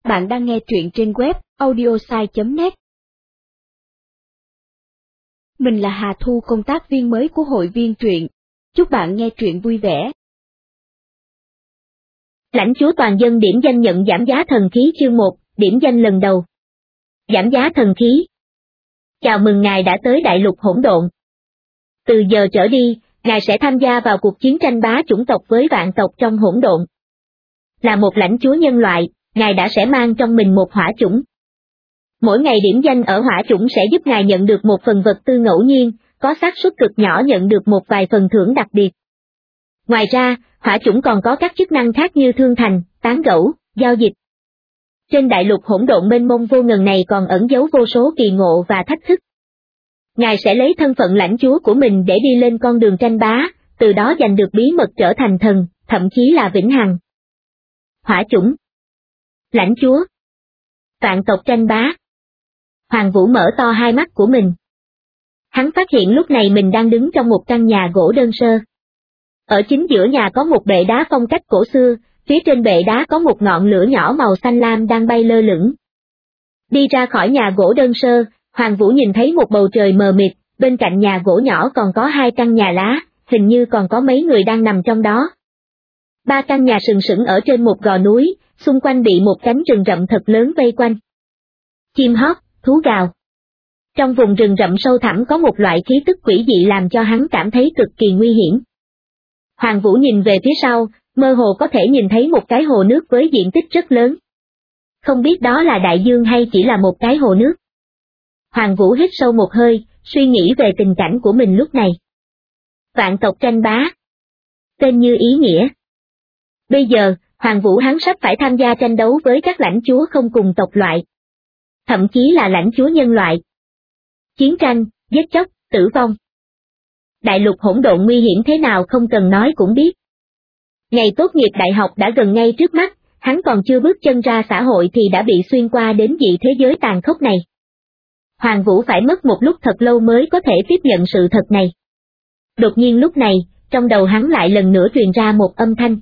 Bạn đang nghe truyện trên web audiosai.net. Mình là Hà Thu, công tác viên mới của hội viên truyện. Chúc bạn nghe truyện vui vẻ. Lãnh chúa toàn dân điểm danh nhận giảm giá thần khí chương 1, điểm danh lần đầu. Giảm giá thần khí. Chào mừng ngài đã tới đại lục hỗn độn. Từ giờ trở đi, ngài sẽ tham gia vào cuộc chiến tranh bá chủng tộc với vạn tộc trong hỗn độn. Là một lãnh chúa nhân loại, ngài đã sẽ mang trong mình một hỏa chủng. Mỗi ngày điểm danh ở hỏa chủng sẽ giúp ngài nhận được một phần vật tư ngẫu nhiên, có xác suất cực nhỏ nhận được một vài phần thưởng đặc biệt. Ngoài ra, hỏa chủng còn có các chức năng khác như thương thành, tán gẫu, giao dịch. Trên đại lục hỗn độn mênh mông vô ngần này còn ẩn giấu vô số kỳ ngộ và thách thức. Ngài sẽ lấy thân phận lãnh chúa của mình để đi lên con đường tranh bá, từ đó giành được bí mật trở thành thần, thậm chí là vĩnh hằng. Hỏa chủng. Lãnh chúa. Vạn tộc tranh bá. Hoàng Vũ mở to hai mắt của mình. Hắn phát hiện lúc này mình đang đứng trong một căn nhà gỗ đơn sơ. Ở chính giữa nhà có một bệ đá phong cách cổ xưa, phía trên bệ đá có một ngọn lửa nhỏ màu xanh lam đang bay lơ lửng. Đi ra khỏi nhà gỗ đơn sơ, Hoàng Vũ nhìn thấy một bầu trời mờ mịt, bên cạnh nhà gỗ nhỏ còn có hai căn nhà lá, hình như còn có mấy người đang nằm trong đó. Ba căn nhà sừng sững ở trên một gò núi, xung quanh bị một cánh rừng rậm thật lớn vây quanh. Chim hót, thú gào. Trong vùng rừng rậm sâu thẳm có một loại khí tức quỷ dị làm cho hắn cảm thấy cực kỳ nguy hiểm. Hoàng Vũ nhìn về phía sau, mơ hồ có thể nhìn thấy một cái hồ nước với diện tích rất lớn. Không biết đó là đại dương hay chỉ là một cái hồ nước. Hoàng Vũ hít sâu một hơi, suy nghĩ về tình cảnh của mình lúc này. Vạn tộc tranh bá. Tên như ý nghĩa. Bây giờ, Hoàng Vũ hắn sắp phải tham gia tranh đấu với các lãnh chúa không cùng tộc loại. Thậm chí là lãnh chúa nhân loại. Chiến tranh, giết chóc, tử vong. Đại lục hỗn độn nguy hiểm thế nào không cần nói cũng biết. Ngày tốt nghiệp đại học đã gần ngay trước mắt, hắn còn chưa bước chân ra xã hội thì đã bị xuyên qua đến dị thế giới tàn khốc này. Hoàng Vũ phải mất một lúc thật lâu mới có thể tiếp nhận sự thật này. Đột nhiên lúc này, trong đầu hắn lại lần nữa truyền ra một âm thanh.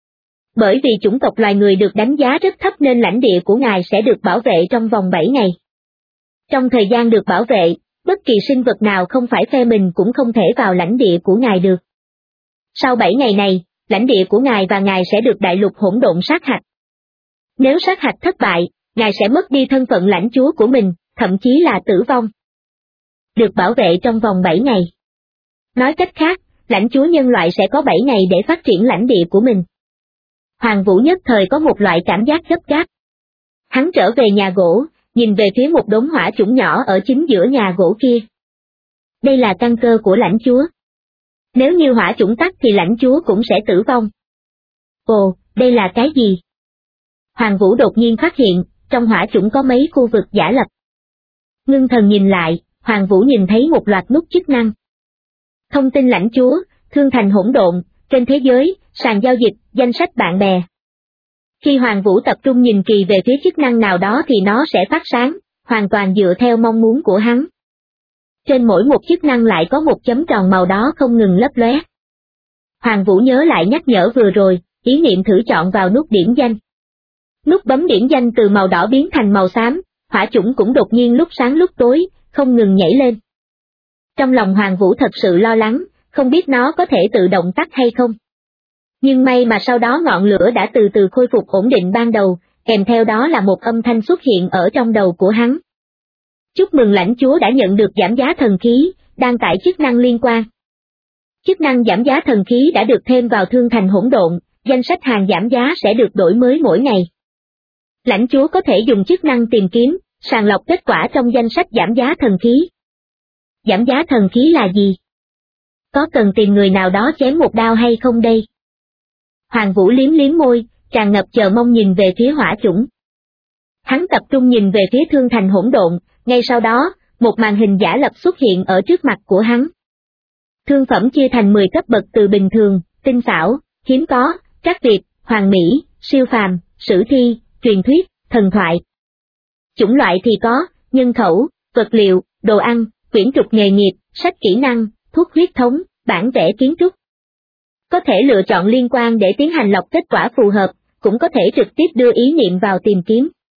Bởi vì chủng tộc loài người được đánh giá rất thấp nên lãnh địa của ngài sẽ được bảo vệ trong vòng 7 ngày. Trong thời gian được bảo vệ, bất kỳ sinh vật nào không phải phe mình cũng không thể vào lãnh địa của ngài được. Sau 7 ngày này, lãnh địa của ngài và ngài sẽ được đại lục hỗn độn sát hạch. Nếu sát hạch thất bại, ngài sẽ mất đi thân phận lãnh chúa của mình, thậm chí là tử vong. Được bảo vệ trong vòng 7 ngày. Nói cách khác, lãnh chúa nhân loại sẽ có 7 ngày để phát triển lãnh địa của mình. Hoàng Vũ nhất thời có một loại cảm giác gấp gáp. Hắn trở về nhà gỗ, nhìn về phía một đống hỏa chủng nhỏ ở chính giữa nhà gỗ kia. Đây là căn cơ của lãnh chúa. Nếu như hỏa chủng tắt thì lãnh chúa cũng sẽ tử vong. Ồ, đây là cái gì? Hoàng Vũ đột nhiên phát hiện, trong hỏa chủng có mấy khu vực giả lập. Ngưng thần nhìn lại, Hoàng Vũ nhìn thấy một loạt nút chức năng. Thông tin lãnh chúa, thương thành hỗn độn, kênh thế giới, sàn giao dịch, danh sách bạn bè. Khi Hoàng Vũ tập trung nhìn kỳ về phía chức năng nào đó thì nó sẽ phát sáng, hoàn toàn dựa theo mong muốn của hắn. Trên mỗi một chức năng lại có một chấm tròn màu đó không ngừng lấp lóe. Hoàng Vũ nhớ lại nhắc nhở vừa rồi, ý niệm thử chọn vào nút điểm danh. Nút bấm điểm danh từ màu đỏ biến thành màu xám, hỏa chủng cũng đột nhiên lúc sáng lúc tối, không ngừng nhảy lên. Trong lòng Hoàng Vũ thật sự lo lắng, không biết nó có thể tự động tắt hay không. Nhưng may mà sau đó ngọn lửa đã từ từ khôi phục ổn định ban đầu, kèm theo đó là một âm thanh xuất hiện ở trong đầu của hắn. Chúc mừng lãnh chúa đã nhận được giảm giá thần khí, đăng tải chức năng liên quan. Chức năng giảm giá thần khí đã được thêm vào thương thành hỗn độn, danh sách hàng giảm giá sẽ được đổi mới mỗi ngày. Lãnh chúa có thể dùng chức năng tìm kiếm, sàng lọc kết quả trong danh sách giảm giá thần khí. Giảm giá thần khí là gì? Có cần tìm người nào đó chém một đao hay không đây? Hoàng Vũ liếm liếm môi, tràn ngập chờ mong nhìn về phía hỏa chủng. Hắn tập trung nhìn về phía thương thành hỗn độn, ngay sau đó, một màn hình giả lập xuất hiện ở trước mặt của hắn. Thương phẩm chia thành 10 cấp bậc từ bình thường, tinh xảo, hiếm có, trắc việt, hoàn mỹ, siêu phàm, sử thi, truyền thuyết, thần thoại. Chủng loại thì có, nhân khẩu, vật liệu, đồ ăn, quyển trục nghề nghiệp, sách kỹ năng, thuốc huyết thống, bản vẽ kiến trúc. Có thể lựa chọn liên quan để tiến hành lọc kết quả phù hợp, cũng có thể trực tiếp đưa ý niệm vào tìm kiếm.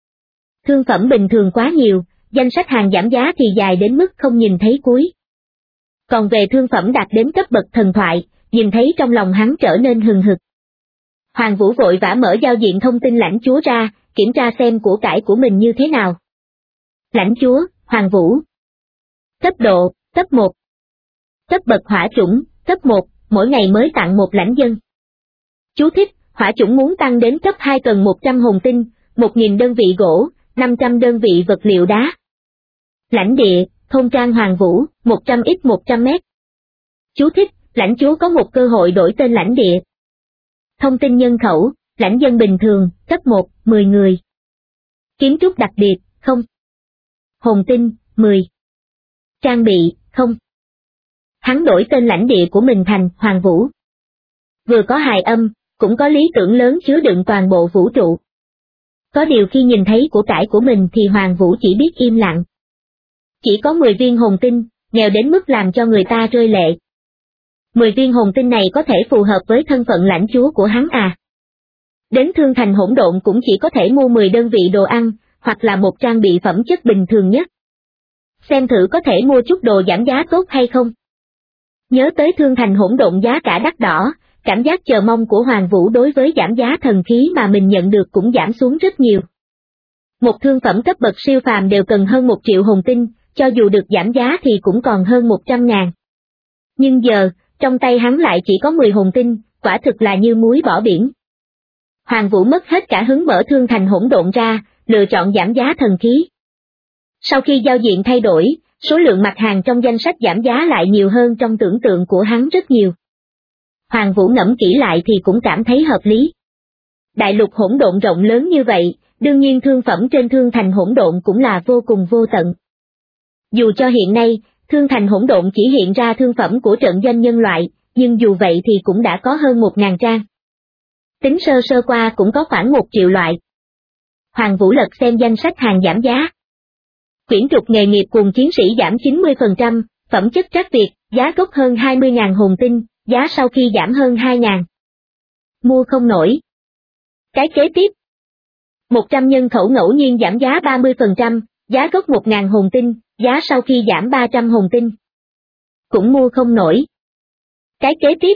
Thương phẩm bình thường quá nhiều, danh sách hàng giảm giá thì dài đến mức không nhìn thấy cuối. Còn về thương phẩm đạt đến cấp bậc thần thoại, nhìn thấy trong lòng hắn trở nên hừng hực. Hoàng Vũ vội vã mở giao diện thông tin lãnh chúa ra, kiểm tra xem của cải của mình như thế nào. Lãnh chúa, Hoàng Vũ. Cấp độ, cấp 1. Cấp bậc hỏa chủng, cấp 1, mỗi ngày mới tặng một lãnh dân. Chú thích, hỏa chủng muốn tăng đến cấp 2 cần 100 hồn tinh, 1.000 đơn vị gỗ, 500 đơn vị vật liệu đá. Lãnh địa, thôn trang Hoàng Vũ, 100x100m. Chú thích, lãnh chúa có một cơ hội đổi tên lãnh địa. Thông tin nhân khẩu, lãnh dân bình thường, cấp 1, 10 người. Kiến trúc đặc biệt, không. Hồn tinh, 10. Trang bị, không. Hắn đổi tên lãnh địa của mình thành Hoàng Vũ. Vừa có hài âm, cũng có lý tưởng lớn chứa đựng toàn bộ vũ trụ. Có điều khi nhìn thấy của cải của mình thì Hoàng Vũ chỉ biết im lặng. Chỉ có 10 viên hồn tinh, nghèo đến mức làm cho người ta rơi lệ. 10 viên hồn tinh này có thể phù hợp với thân phận lãnh chúa của hắn à? Đến Thương Thành Hỗn Độn cũng chỉ có thể mua 10 đơn vị đồ ăn, hoặc là một trang bị phẩm chất bình thường nhất. Xem thử có thể mua chút đồ giảm giá tốt hay không. Nhớ tới Thương Thành Hỗn Độn giá cả đắt đỏ, cảm giác chờ mong của Hoàng Vũ đối với giảm giá thần khí mà mình nhận được cũng giảm xuống rất nhiều. Một thương phẩm cấp bậc siêu phàm đều cần hơn 1 triệu hồn tinh, cho dù được giảm giá thì cũng còn hơn 100.000. Nhưng giờ, trong tay hắn lại chỉ có 10 hồn tinh, quả thực là như muối bỏ biển. Hoàng Vũ mất hết cả hứng mở Thương Thành Hỗn Độn ra, lựa chọn giảm giá thần khí. Sau khi giao diện thay đổi, số lượng mặt hàng trong danh sách giảm giá lại nhiều hơn trong tưởng tượng của hắn rất nhiều. Hoàng Vũ ngẫm kỹ lại thì cũng cảm thấy hợp lý. Đại lục hỗn độn rộng lớn như vậy, đương nhiên thương phẩm trên Thương Thành Hỗn Độn cũng là vô cùng vô tận. Dù cho hiện nay, Thương Thành Hỗn Độn chỉ hiện ra thương phẩm của trận doanh nhân loại, nhưng dù vậy thì cũng đã có hơn 1.000 trang. Tính sơ sơ qua cũng có khoảng 1 triệu loại. Hoàng Vũ lật xem danh sách hàng giảm giá. Quyển trục nghề nghiệp cùng chiến sĩ giảm 90%, phẩm chất trắc Việt, giá gốc hơn 20.000 hồn tinh, giá sau khi giảm hơn 2.000. Mua không nổi. Cái kế tiếp. 100 nhân khẩu ngẫu nhiên giảm giá 30%, giá gốc 1.000 hồn tinh, giá sau khi giảm 300 hồn tinh. Cũng mua không nổi. Cái kế tiếp.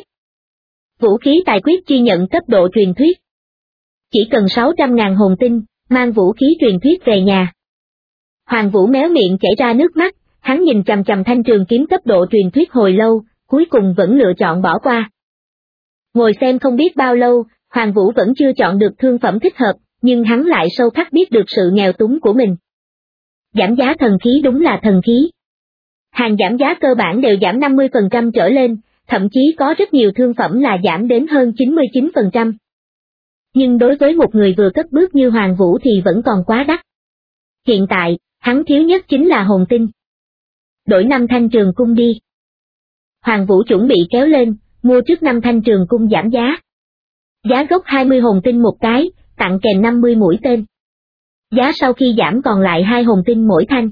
Vũ khí tài quyết chi nhận cấp độ truyền thuyết. Chỉ cần 600.000 hồn tinh, mang vũ khí truyền thuyết về nhà. Hoàng Vũ méo miệng chảy ra nước mắt, hắn nhìn chằm chằm thanh trường kiếm cấp độ truyền thuyết hồi lâu, cuối cùng vẫn lựa chọn bỏ qua. Ngồi xem không biết bao lâu, Hoàng Vũ vẫn chưa chọn được thương phẩm thích hợp, nhưng hắn lại sâu khắc biết được sự nghèo túng của mình. Giảm giá thần khí đúng là thần khí. Hàng giảm giá cơ bản đều giảm 50% trở lên, thậm chí có rất nhiều thương phẩm là giảm đến hơn 99%. Nhưng đối với một người vừa cất bước như Hoàng Vũ thì vẫn còn quá đắt. Hiện tại, hắn thiếu nhất chính là hồn tinh. Đổi 5 thanh trường cung đi. Hoàng Vũ chuẩn bị kéo lên, mua trước 5 thanh trường cung giảm giá. Giá gốc 20 hồn tinh một cái, tặng kèm 50 mũi tên. Giá sau khi giảm còn lại 2 hồn tinh mỗi thanh.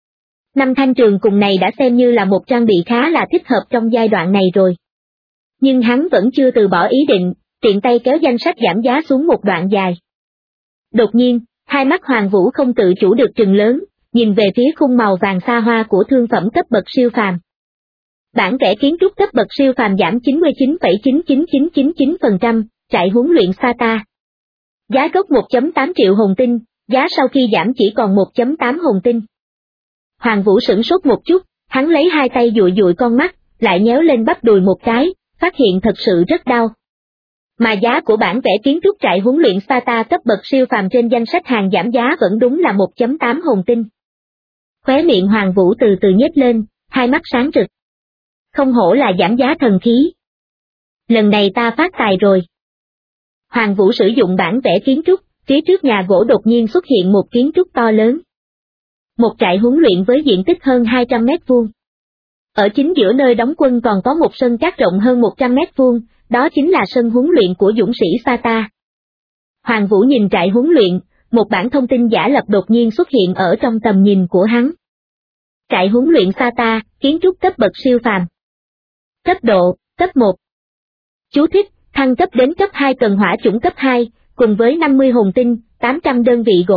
5 thanh trường cung này đã xem như là một trang bị khá là thích hợp trong giai đoạn này rồi. Nhưng hắn vẫn chưa từ bỏ ý định, tiện tay kéo danh sách giảm giá xuống một đoạn dài. Đột nhiên, hai mắt Hoàng Vũ không tự chủ được trừng lớn, nhìn về phía khung màu vàng xa hoa của thương phẩm cấp bậc siêu phàm. Bản vẽ kiến trúc cấp bậc siêu phàm giảm 99,99999%, trại huấn luyện SATA. Giá gốc 1.8 triệu hồn tinh, giá sau khi giảm chỉ còn 1.8 hồn tinh. Hoàng Vũ sửng sốt một chút, hắn lấy hai tay dụi dụi con mắt, lại nhéo lên bắp đùi một cái, phát hiện thật sự rất đau. Mà giá của bản vẽ kiến trúc trại huấn luyện SATA cấp bậc siêu phàm trên danh sách hàng giảm giá vẫn đúng là 1.8 hồn tinh. Khóe miệng Hoàng Vũ từ từ nhếch lên, hai mắt sáng rực. Không hổ là giảm giá thần khí. Lần này ta phát tài rồi. Hoàng Vũ sử dụng bản vẽ kiến trúc, phía trước nhà gỗ đột nhiên xuất hiện một kiến trúc to lớn. Một trại huấn luyện với diện tích hơn 200 mét vuông. Ở chính giữa nơi đóng quân còn có một sân cát rộng hơn 100 mét vuông, đó chính là sân huấn luyện của dũng sĩ SATA. Hoàng Vũ nhìn trại huấn luyện, một bản thông tin giả lập đột nhiên xuất hiện ở trong tầm nhìn của hắn. Trại huấn luyện SATA, kiến trúc cấp bậc siêu phàm. Cấp độ, cấp 1. Chú thích, thăng cấp đến cấp 2 cần hỏa chủng cấp 2, cùng với 50 hồn tinh, 800 đơn vị gỗ,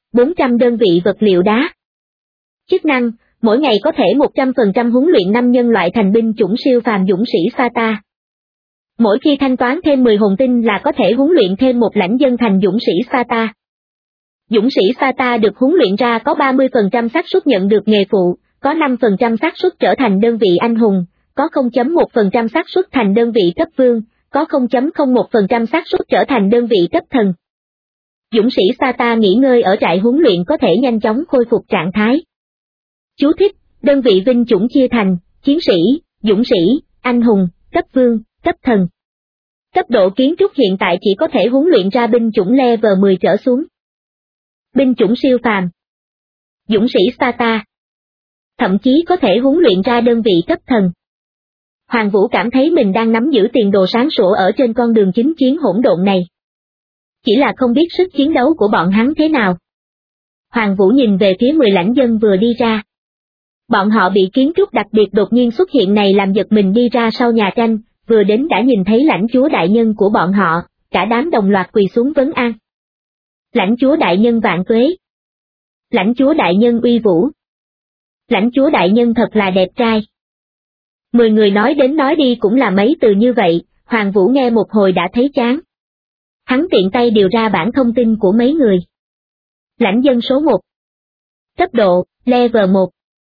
400 đơn vị vật liệu đá. Chức năng, mỗi ngày có thể 100% huấn luyện 5 nhân loại thành binh chủng siêu phàm dũng sĩ Sata. Mỗi khi thanh toán thêm 10 hồn tinh là có thể huấn luyện thêm một lãnh dân thành dũng sĩ Sata. Dũng sĩ Sata được huấn luyện ra có 30% xác suất nhận được nghề phụ, có 5% xác suất trở thành đơn vị anh hùng, có 0.1% xác suất thành đơn vị cấp vương, có 0.01% xác suất trở thành đơn vị cấp thần. Dũng sĩ Sata nghỉ ngơi ở trại huấn luyện có thể nhanh chóng khôi phục trạng thái. Chú thích, đơn vị binh chủng chia thành, chiến sĩ, dũng sĩ, anh hùng, cấp vương, cấp thần. Cấp độ kiến trúc hiện tại chỉ có thể huấn luyện ra binh chủng level 10 trở xuống. Binh chủng siêu phàm. Dũng sĩ Sata. Thậm chí có thể huấn luyện ra đơn vị cấp thần. Hoàng Vũ cảm thấy mình đang nắm giữ tiền đồ sáng sủa ở trên con đường chính chiến hỗn độn này. Chỉ là không biết sức chiến đấu của bọn hắn thế nào. Hoàng Vũ nhìn về phía 10 lãnh dân vừa đi ra. Bọn họ bị kiến trúc đặc biệt đột nhiên xuất hiện này làm giật mình đi ra sau nhà tranh, vừa đến đã nhìn thấy lãnh chúa đại nhân của bọn họ, cả đám đồng loạt quỳ xuống vấn an. Lãnh chúa đại nhân vạn tuế. Lãnh chúa đại nhân uy vũ. Lãnh chúa đại nhân thật là đẹp trai. 10 người nói đến nói đi cũng là mấy từ như vậy, Hoàng Vũ nghe một hồi đã thấy chán. Hắn tiện tay điều ra bản thông tin của mấy người. Lãnh dân số 1. Cấp độ, level 1.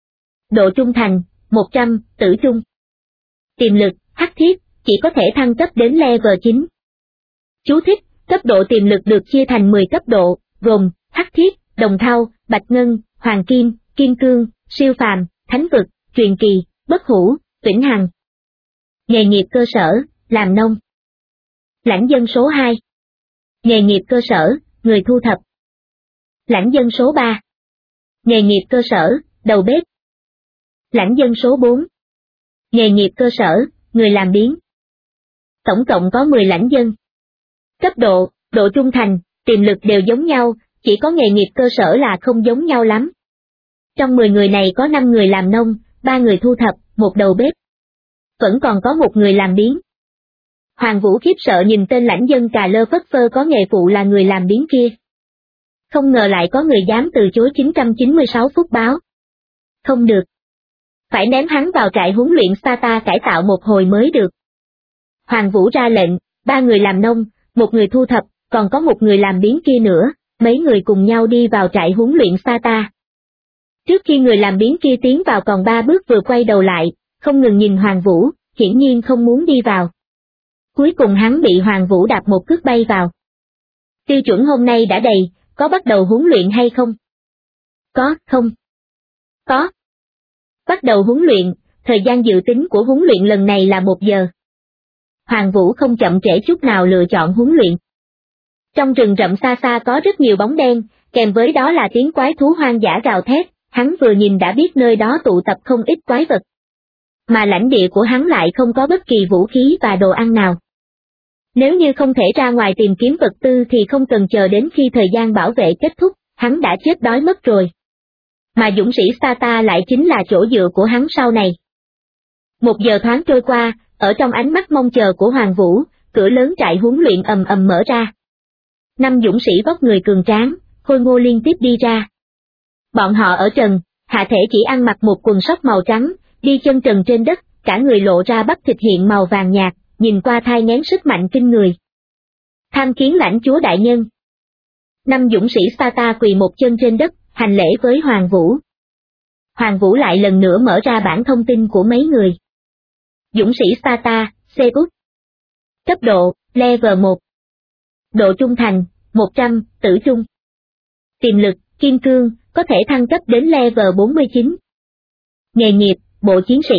Độ trung thành, 100, tử trung. Tiềm lực, hắc thiết, chỉ có thể thăng cấp đến level 9. Chú thích, cấp độ tiềm lực được chia thành 10 cấp độ, gồm, hắc thiết, đồng thau, bạch ngân, hoàng kim, kim cương, siêu phàm, thánh vực, truyền kỳ, bất hủ, vĩnh hằng. Nghề nghiệp cơ sở, làm nông. Lãnh dân số 2. Nghề nghiệp cơ sở, người thu thập. Lãnh dân số 3. Nghề nghiệp cơ sở, đầu bếp. Lãnh dân số 4. Nghề nghiệp cơ sở, người làm biếng. Tổng cộng có 10 lãnh dân. Cấp độ, độ trung thành, tiềm lực đều giống nhau, chỉ có nghề nghiệp cơ sở là không giống nhau lắm. Trong 10 người này có 5 người làm nông, 3 người thu thập, 1 đầu bếp. Vẫn còn có 1 người làm biếng. Hoàng Vũ khiếp sợ nhìn tên lãnh dân cà lơ phất phơ có nghề phụ là người làm biếng kia. Không ngờ lại có người dám từ chối 996 phút báo. Không được. Phải ném hắn vào trại huấn luyện Sata cải tạo một hồi mới được. Hoàng Vũ ra lệnh, 3 người làm nông, 1 người thu thập, còn có 1 người làm biếng kia nữa, mấy người cùng nhau đi vào trại huấn luyện Sata. Trước khi người làm biếng kia tiến vào còn 3 bước vừa quay đầu lại, không ngừng nhìn Hoàng Vũ, hiển nhiên không muốn đi vào. Cuối cùng hắn bị Hoàng Vũ đạp một cước bay vào. Tiêu chuẩn hôm nay đã đầy, có bắt đầu huấn luyện hay không? Có, không? Có. Bắt đầu huấn luyện, thời gian dự tính của huấn luyện lần này là 1 giờ. Hoàng Vũ không chậm trễ chút nào lựa chọn huấn luyện. Trong rừng rậm xa xa có rất nhiều bóng đen, kèm với đó là tiếng quái thú hoang dã gào thét, hắn vừa nhìn đã biết nơi đó tụ tập không ít quái vật. Mà lãnh địa của hắn lại không có bất kỳ vũ khí và đồ ăn nào. Nếu như không thể ra ngoài tìm kiếm vật tư thì không cần chờ đến khi thời gian bảo vệ kết thúc, hắn đã chết đói mất rồi. Mà dũng sĩ Sata lại chính là chỗ dựa của hắn sau này. 1 giờ thoáng trôi qua, ở trong ánh mắt mong chờ của Hoàng Vũ, cửa lớn trại huấn luyện ầm ầm mở ra. 5 dũng sĩ vóc người cường tráng, khôi ngô liên tiếp đi ra. Bọn họ ở trần, hạ thể chỉ ăn mặc một quần sóc màu trắng, đi chân trần trên đất, cả người lộ ra bắp thịt hiện màu vàng nhạt, nhìn qua thai nghén sức mạnh kinh người. Tham kiến lãnh chúa đại nhân. 5 dũng sĩ Sata quỳ một chân trên đất, hành lễ với Hoàng Vũ. Hoàng Vũ lại lần nữa mở ra bản thông tin của mấy người. Dũng sĩ Sata, Seoul. Cấp độ, level 1. Độ trung thành, 100, tử trung. Tiềm lực, kim cương, có thể thăng cấp đến level 49. Nghề nghiệp, bộ chiến sĩ.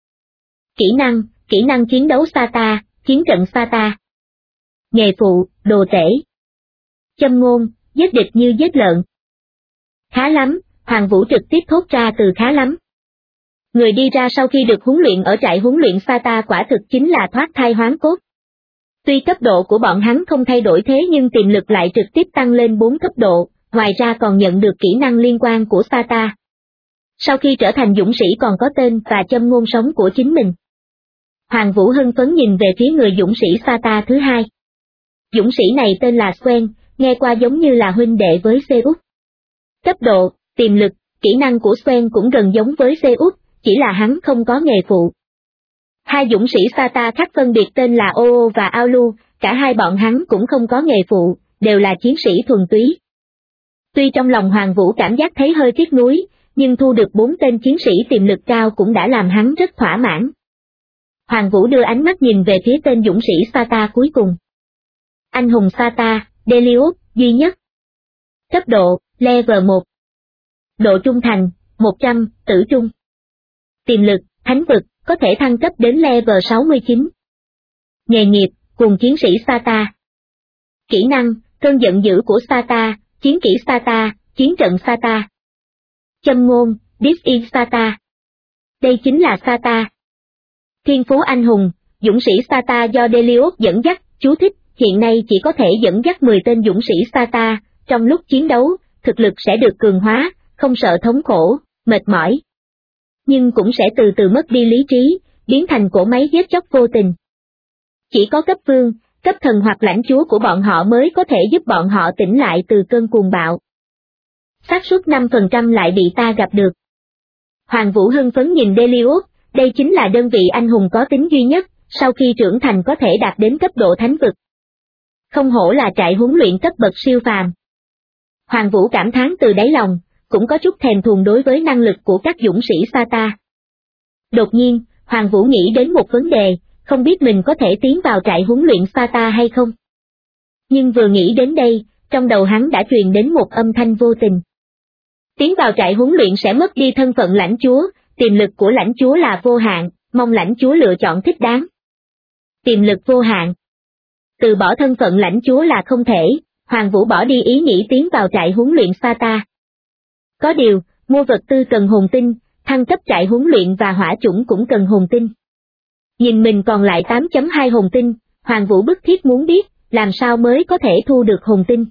Kỹ năng chiến đấu Sata, chiến trận Sata. Nghề phụ, đồ tể. Châm ngôn, giết địch như giết lợn. Khá lắm, Hoàng Vũ trực tiếp thốt ra từ khá lắm. Người đi ra sau khi được huấn luyện ở trại huấn luyện Sata quả thực chính là thoát thai hoán cốt. Tuy cấp độ của bọn hắn không thay đổi thế nhưng tiềm lực lại trực tiếp tăng lên 4 cấp độ, ngoài ra còn nhận được kỹ năng liên quan của Sata. Sau khi trở thành dũng sĩ còn có tên và châm ngôn sống của chính mình. Hoàng Vũ hưng phấn nhìn về phía người dũng sĩ Sata thứ 2. Dũng sĩ này tên là Swen, nghe qua giống như là huynh đệ với Seoul. Cấp độ, tiềm lực, kỹ năng của Sven cũng gần giống với Zeus, chỉ là hắn không có nghề phụ. Hai dũng sĩ Sata khác phân biệt tên là Oo và Aulu, cả hai bọn hắn cũng không có nghề phụ, đều là chiến sĩ thuần túy. Tuy trong lòng Hoàng Vũ cảm giác thấy hơi tiếc nuối, nhưng thu được 4 tên chiến sĩ tiềm lực cao cũng đã làm hắn rất thỏa mãn. Hoàng Vũ đưa ánh mắt nhìn về phía tên dũng sĩ Sata cuối cùng. Anh hùng Sata, Delius, duy nhất. Cấp độ, Level 1. Độ trung thành, 100, tử trung. Tiềm lực, thánh vực, có thể thăng cấp đến level 69. Nghề nghiệp, cùng chiến sĩ Sata. Kỹ năng, cơn giận dữ của Sata, chiến kỹ Sata, chiến trận Sata. Châm ngôn, This is Sata. Đây chính là Sata. Thiên phú anh hùng, dũng sĩ Sata do Delius dẫn dắt, chú thích, hiện nay chỉ có thể dẫn dắt 10 tên dũng sĩ Sata, trong lúc chiến đấu, thực lực sẽ được cường hóa, không sợ thống khổ, mệt mỏi. Nhưng cũng sẽ từ từ mất đi lý trí, biến thành cỗ máy giết chóc vô tình. Chỉ có cấp vương, cấp thần hoặc lãnh chúa của bọn họ mới có thể giúp bọn họ tỉnh lại từ cơn cuồng bạo. Xác suất 5% lại bị ta gặp được. Hoàng Vũ hưng phấn nhìn Delius, đây chính là đơn vị anh hùng có tính duy nhất, sau khi trưởng thành có thể đạt đến cấp độ thánh vực. Không hổ là trại huấn luyện cấp bậc siêu phàm. Hoàng Vũ cảm thán từ đáy lòng, cũng có chút thèm thuồng đối với năng lực của các dũng sĩ Sata. Đột nhiên, Hoàng Vũ nghĩ đến một vấn đề, không biết mình có thể tiến vào trại huấn luyện Sata hay không. Nhưng vừa nghĩ đến đây, trong đầu hắn đã truyền đến một âm thanh vô tình. Tiến vào trại huấn luyện sẽ mất đi thân phận lãnh chúa, tiềm lực của lãnh chúa là vô hạn, mong lãnh chúa lựa chọn thích đáng. Tiềm lực vô hạn. Từ bỏ thân phận lãnh chúa là không thể, Hoàng Vũ bỏ đi ý nghĩ tiến vào trại huấn luyện Sata. Có điều, mua vật tư cần hồn tinh, thăng cấp trại huấn luyện và hỏa chủng cũng cần hồn tinh. Nhìn mình còn lại 8.2 hồn tinh, Hoàng Vũ bức thiết muốn biết, làm sao mới có thể thu được hồn tinh.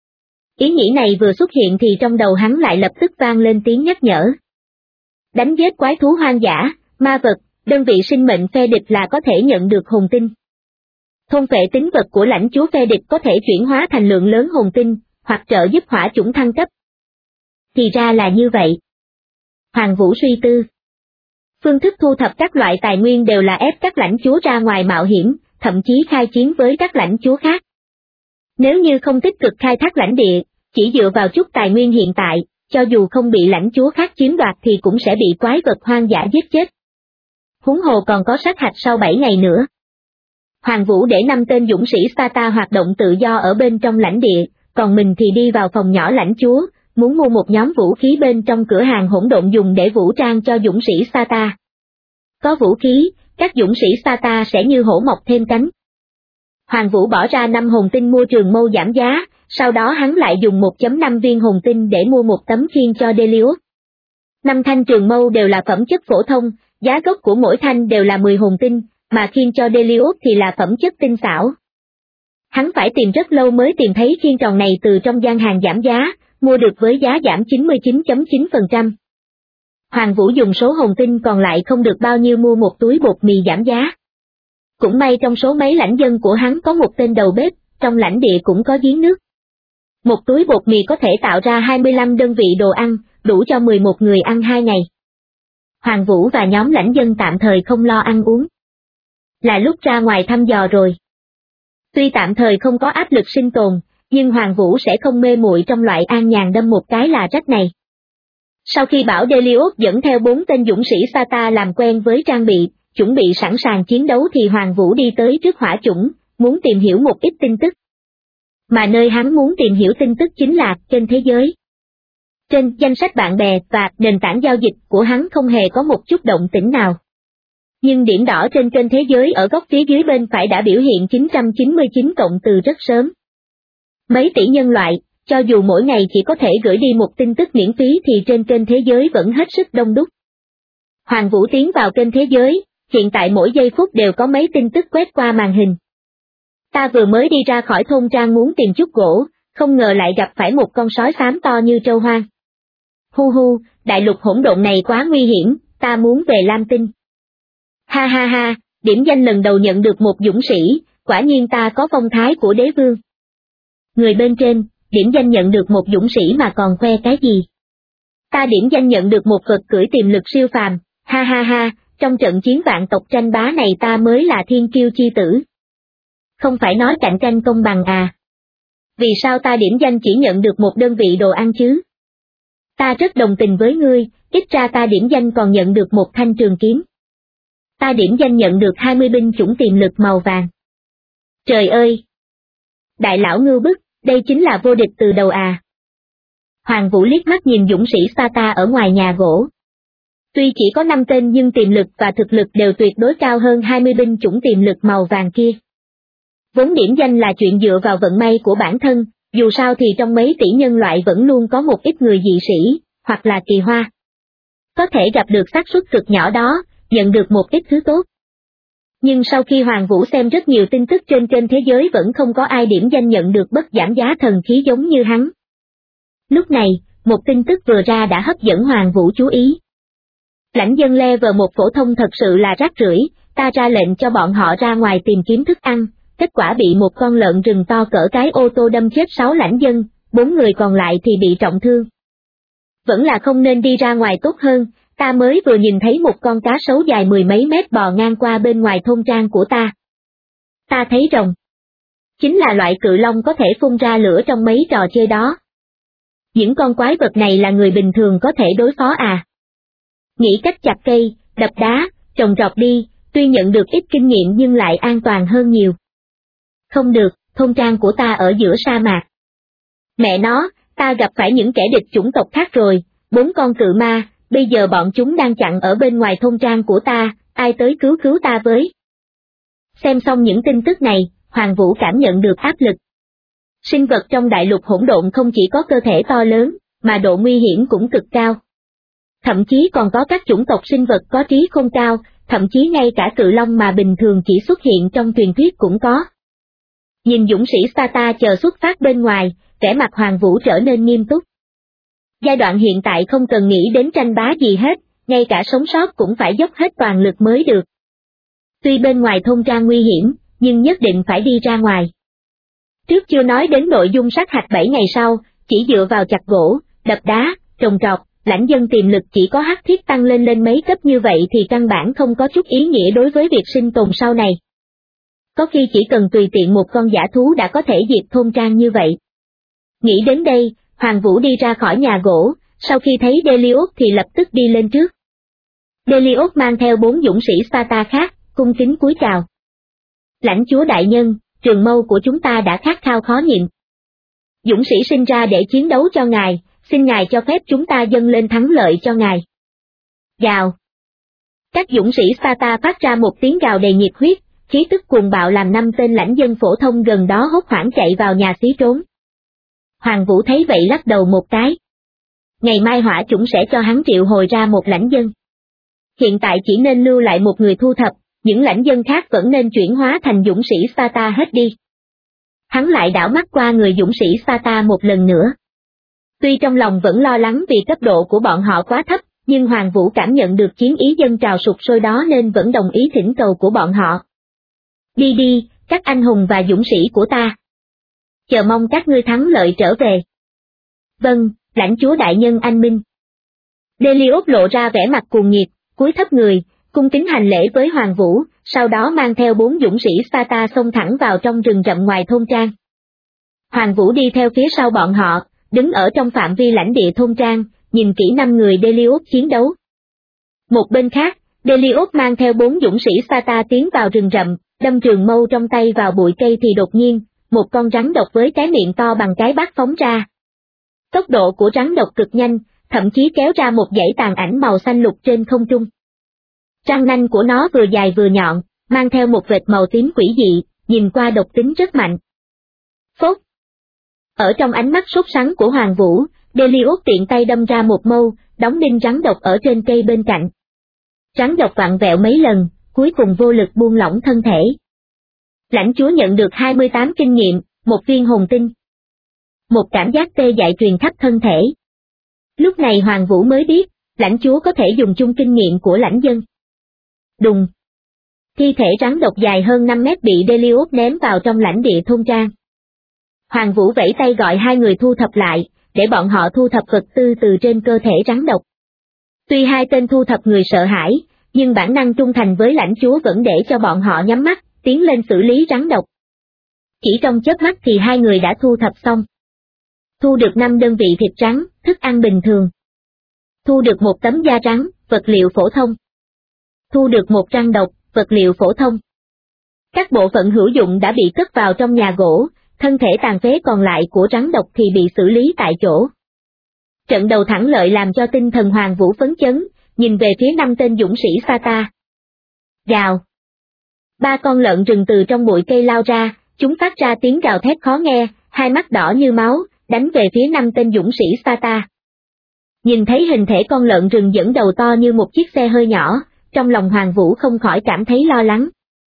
Ý nghĩ này vừa xuất hiện thì trong đầu hắn lại lập tức vang lên tiếng nhắc nhở. Đánh giết quái thú hoang dã, ma vật, đơn vị sinh mệnh phe địch là có thể nhận được hồn tinh. Thôn phệ tính vật của lãnh chúa phe địch có thể chuyển hóa thành lượng lớn hồn tinh, hoặc trợ giúp hỏa chủng thăng cấp. Thì ra là như vậy. Hoàng Vũ suy tư. Phương thức thu thập các loại tài nguyên đều là ép các lãnh chúa ra ngoài mạo hiểm, thậm chí khai chiến với các lãnh chúa khác. Nếu như không tích cực khai thác lãnh địa, chỉ dựa vào chút tài nguyên hiện tại, cho dù không bị lãnh chúa khác chiếm đoạt thì cũng sẽ bị quái vật hoang dã giết chết. Huống hồ còn có sát hạch sau 7 ngày nữa. Hoàng Vũ để 5 tên dũng sĩ Sata hoạt động tự do ở bên trong lãnh địa, còn mình thì đi vào phòng nhỏ lãnh chúa, muốn mua một nhóm vũ khí bên trong cửa hàng hỗn độn dùng để vũ trang cho dũng sĩ Sata. Có vũ khí, các dũng sĩ Sata sẽ như hổ mọc thêm cánh. Hoàng Vũ bỏ ra 5 hồn tinh mua trường mâu giảm giá, sau đó hắn lại dùng 1.5 viên hồn tinh để mua một tấm khiên cho Delius. 5 thanh trường mâu đều là phẩm chất phổ thông, giá gốc của mỗi thanh đều là 10 hồn tinh, mà khiên cho Delius thì là phẩm chất tinh xảo. Hắn phải tìm rất lâu mới tìm thấy khiên tròn này từ trong gian hàng giảm giá, mua được với giá giảm 99.9%. Hoàng Vũ dùng số hồn tinh còn lại không được bao nhiêu mua một túi bột mì giảm giá. Cũng may trong số mấy lãnh dân của hắn có một tên đầu bếp, trong lãnh địa cũng có giếng nước. Một túi bột mì có thể tạo ra 25 đơn vị đồ ăn, đủ cho 11 người ăn 2 ngày. Hoàng Vũ và nhóm lãnh dân tạm thời không lo ăn uống. Là lúc ra ngoài thăm dò rồi. Tuy tạm thời không có áp lực sinh tồn, nhưng Hoàng Vũ sẽ không mê muội trong loại an nhàn đâm một cái là rách này. Sau khi bảo Delius dẫn theo 4 tên dũng sĩ Sata làm quen với trang bị, chuẩn bị sẵn sàng chiến đấu thì Hoàng Vũ đi tới trước hỏa chủng, muốn tìm hiểu một ít tin tức. Mà nơi hắn muốn tìm hiểu tin tức chính là kênh thế giới. Trên danh sách bạn bè và nền tảng giao dịch của hắn không hề có một chút động tĩnh nào. Nhưng điểm đỏ trên kênh thế giới ở góc phía dưới bên phải đã biểu hiện 999 cộng từ rất sớm. Mấy tỷ nhân loại, cho dù mỗi ngày chỉ có thể gửi đi một tin tức miễn phí thì trên kênh thế giới vẫn hết sức đông đúc. Hoàng Vũ tiến vào kênh thế giới, hiện tại mỗi giây phút đều có mấy tin tức quét qua màn hình. Ta vừa mới đi ra khỏi thôn trang muốn tìm chút gỗ, không ngờ lại gặp phải một con sói xám to như trâu hoang. Hu hu, đại lục hỗn độn này quá nguy hiểm, ta muốn về Lam Tinh. Ha ha ha, điểm danh lần đầu nhận được một dũng sĩ, quả nhiên ta có phong thái của đế vương. Người bên trên, điểm danh nhận được một dũng sĩ mà còn khoe cái gì? Ta điểm danh nhận được một vật cưỡi tiềm lực siêu phàm, ha ha ha, trong trận chiến vạn tộc tranh bá này ta mới là thiên kiêu chi tử. Không phải nói cạnh tranh công bằng à? Vì sao ta điểm danh chỉ nhận được một đơn vị đồ ăn chứ? Ta rất đồng tình với ngươi, ít ra ta điểm danh còn nhận được một thanh trường kiếm. Ta điểm danh nhận được 20 binh chủng tiềm lực màu vàng. Trời ơi! Đại lão ngưu bức, đây chính là vô địch từ đầu à. Hoàng Vũ liếc mắt nhìn dũng sĩ Sparta ở ngoài nhà gỗ. Tuy chỉ có 5 tên nhưng tiềm lực và thực lực đều tuyệt đối cao hơn 20 binh chủng tiềm lực màu vàng kia. Vốn điểm danh là chuyện dựa vào vận may của bản thân, dù sao thì trong mấy tỷ nhân loại vẫn luôn có một ít người dị sĩ, hoặc là kỳ hoa. Có thể gặp được xác suất cực nhỏ đó, nhận được một ít thứ tốt. Nhưng sau khi Hoàng Vũ xem rất nhiều tin tức trên kênh thế giới vẫn không có ai điểm danh nhận được bất giảm giá thần khí giống như hắn. Lúc này, một tin tức vừa ra đã hấp dẫn Hoàng Vũ chú ý. Lãnh dân level 1 phổ thông thật sự là rác rưởi, ta ra lệnh cho bọn họ ra ngoài tìm kiếm thức ăn, kết quả bị một con lợn rừng to cỡ cái ô tô đâm chết 6 lãnh dân, 4 người còn lại thì bị trọng thương. Vẫn là không nên đi ra ngoài tốt hơn, ta mới vừa nhìn thấy một con cá sấu dài 10 mấy mét bò ngang qua bên ngoài thôn trang của ta. Ta thấy rồng. Chính là loại cự long có thể phun ra lửa trong mấy trò chơi đó. Những con quái vật này là người bình thường có thể đối phó à? Nghĩ cách chặt cây, đập đá, trồng trọt đi, tuy nhận được ít kinh nghiệm nhưng lại an toàn hơn nhiều. Không được, thôn trang của ta ở giữa sa mạc. Mẹ nó, ta gặp phải những kẻ địch chủng tộc khác rồi, 4 con cự ma, bây giờ bọn chúng đang chặn ở bên ngoài thôn trang của ta, ai tới cứu ta với. Xem xong những tin tức này, Hoàng Vũ cảm nhận được áp lực. Sinh vật trong đại lục hỗn độn không chỉ có cơ thể to lớn, mà độ nguy hiểm cũng cực cao. Thậm chí còn có các chủng tộc sinh vật có trí khôn cao, thậm chí ngay cả cự long mà bình thường chỉ xuất hiện trong truyền thuyết cũng có. Nhìn dũng sĩ Sparta chờ xuất phát bên ngoài, vẻ mặt Hoàng Vũ trở nên nghiêm túc. Giai đoạn hiện tại không cần nghĩ đến tranh bá gì hết, ngay cả sống sót cũng phải dốc hết toàn lực mới được. Tuy bên ngoài thôn trang nguy hiểm, nhưng nhất định phải đi ra ngoài. Trước chưa nói đến nội dung sát hạch 7 ngày sau, chỉ dựa vào chặt gỗ, đập đá, trồng trọt, lãnh dân tiềm lực chỉ có hắc thiết tăng lên mấy cấp như vậy thì căn bản không có chút ý nghĩa đối với việc sinh tồn sau này. Có khi chỉ cần tùy tiện một con dã thú đã có thể diệt thôn trang như vậy. Nghĩ đến đây, Hoàng Vũ đi ra khỏi nhà gỗ, sau khi thấy Delius thì lập tức đi lên trước. Delius mang theo 4 dũng sĩ Sparta khác, cung kính cúi chào. Lãnh chúa đại nhân, trường mâu của chúng ta đã khát khao khó nhịn. Dũng sĩ sinh ra để chiến đấu cho ngài, xin ngài cho phép chúng ta dâng lên thắng lợi cho ngài. Gào. Các dũng sĩ Sparta phát ra một tiếng gào đầy nhiệt huyết, khí tức cuồng bạo làm 5 tên lãnh dân phổ thông gần đó hốt hoảng chạy vào nhà xí trốn. Hoàng Vũ thấy vậy lắc đầu một cái. Ngày mai hỏa chủng sẽ cho hắn triệu hồi ra một lãnh dân. Hiện tại chỉ nên lưu lại một người thu thập, những lãnh dân khác vẫn nên chuyển hóa thành dũng sĩ Sparta hết đi. Hắn lại đảo mắt qua người dũng sĩ Sparta một lần nữa. Tuy trong lòng vẫn lo lắng vì cấp độ của bọn họ quá thấp, nhưng Hoàng Vũ cảm nhận được chiến ý dân trào sục sôi đó nên vẫn đồng ý thỉnh cầu của bọn họ. Đi đi, các anh hùng và dũng sĩ của ta. Chờ mong các ngươi thắng lợi trở về. Vâng, lãnh chúa đại nhân anh minh. Delius lộ ra vẻ mặt cuồng nhiệt, cúi thấp người, cung kính hành lễ với Hoàng Vũ, sau đó mang theo 4 dũng sĩ Sparta xông thẳng vào trong rừng rậm ngoài thôn trang. Hoàng Vũ đi theo phía sau bọn họ, đứng ở trong phạm vi lãnh địa thôn trang, nhìn kỹ 5 người Delius chiến đấu. Một bên khác, Delius mang theo 4 dũng sĩ Sparta tiến vào rừng rậm, đâm trường mâu trong tay vào bụi cây thì đột nhiên, một con rắn độc với cái miệng to bằng cái bát phóng ra. Tốc độ của rắn độc cực nhanh, thậm chí kéo ra một dãy tàn ảnh màu xanh lục trên không trung. Răng nanh của nó vừa dài vừa nhọn, mang theo một vệt màu tím quỷ dị, nhìn qua độc tính rất mạnh. Phốt! Ở trong ánh mắt sốt sắng của Hoàng Vũ, Delius tiện tay đâm ra một mâu, đóng đinh rắn độc ở trên cây bên cạnh. Rắn độc vặn vẹo mấy lần, cuối cùng vô lực buông lỏng thân thể. Lãnh chúa nhận được 28 kinh nghiệm, một viên hồn tinh. Một cảm giác tê dại truyền khắp thân thể. Lúc này Hoàng Vũ mới biết, lãnh chúa có thể dùng chung kinh nghiệm của lãnh dân. Đùng. Thi thể rắn độc dài hơn 5 mét bị Delius ném vào trong lãnh địa thôn trang. Hoàng Vũ vẫy tay gọi hai người thu thập lại, để bọn họ thu thập vật tư từ trên cơ thể rắn độc. Tuy hai tên thu thập người sợ hãi, nhưng bản năng trung thành với lãnh chúa vẫn để cho bọn họ nhắm mắt, tiến lên xử lý rắn độc. Chỉ trong chớp mắt thì hai người đã thu thập xong. Thu được 5 đơn vị thịt rắn, thức ăn bình thường. Thu được 1 tấm da rắn, vật liệu phổ thông. Thu được 1 răng độc, vật liệu phổ thông. Các bộ phận hữu dụng đã bị cất vào trong nhà gỗ, thân thể tàn phế còn lại của rắn độc thì bị xử lý tại chỗ. Trận đầu thắng lợi làm cho tinh thần Hoàng Vũ phấn chấn, nhìn về phía 5 tên dũng sĩ Sata. Gào. 3 con lợn rừng từ trong bụi cây lao ra, chúng phát ra tiếng gào thét khó nghe, hai mắt đỏ như máu, đánh về phía 5 tên dũng sĩ Sata. Nhìn thấy hình thể con lợn rừng dẫn đầu to như một chiếc xe hơi nhỏ, trong lòng Hoàng Vũ không khỏi cảm thấy lo lắng.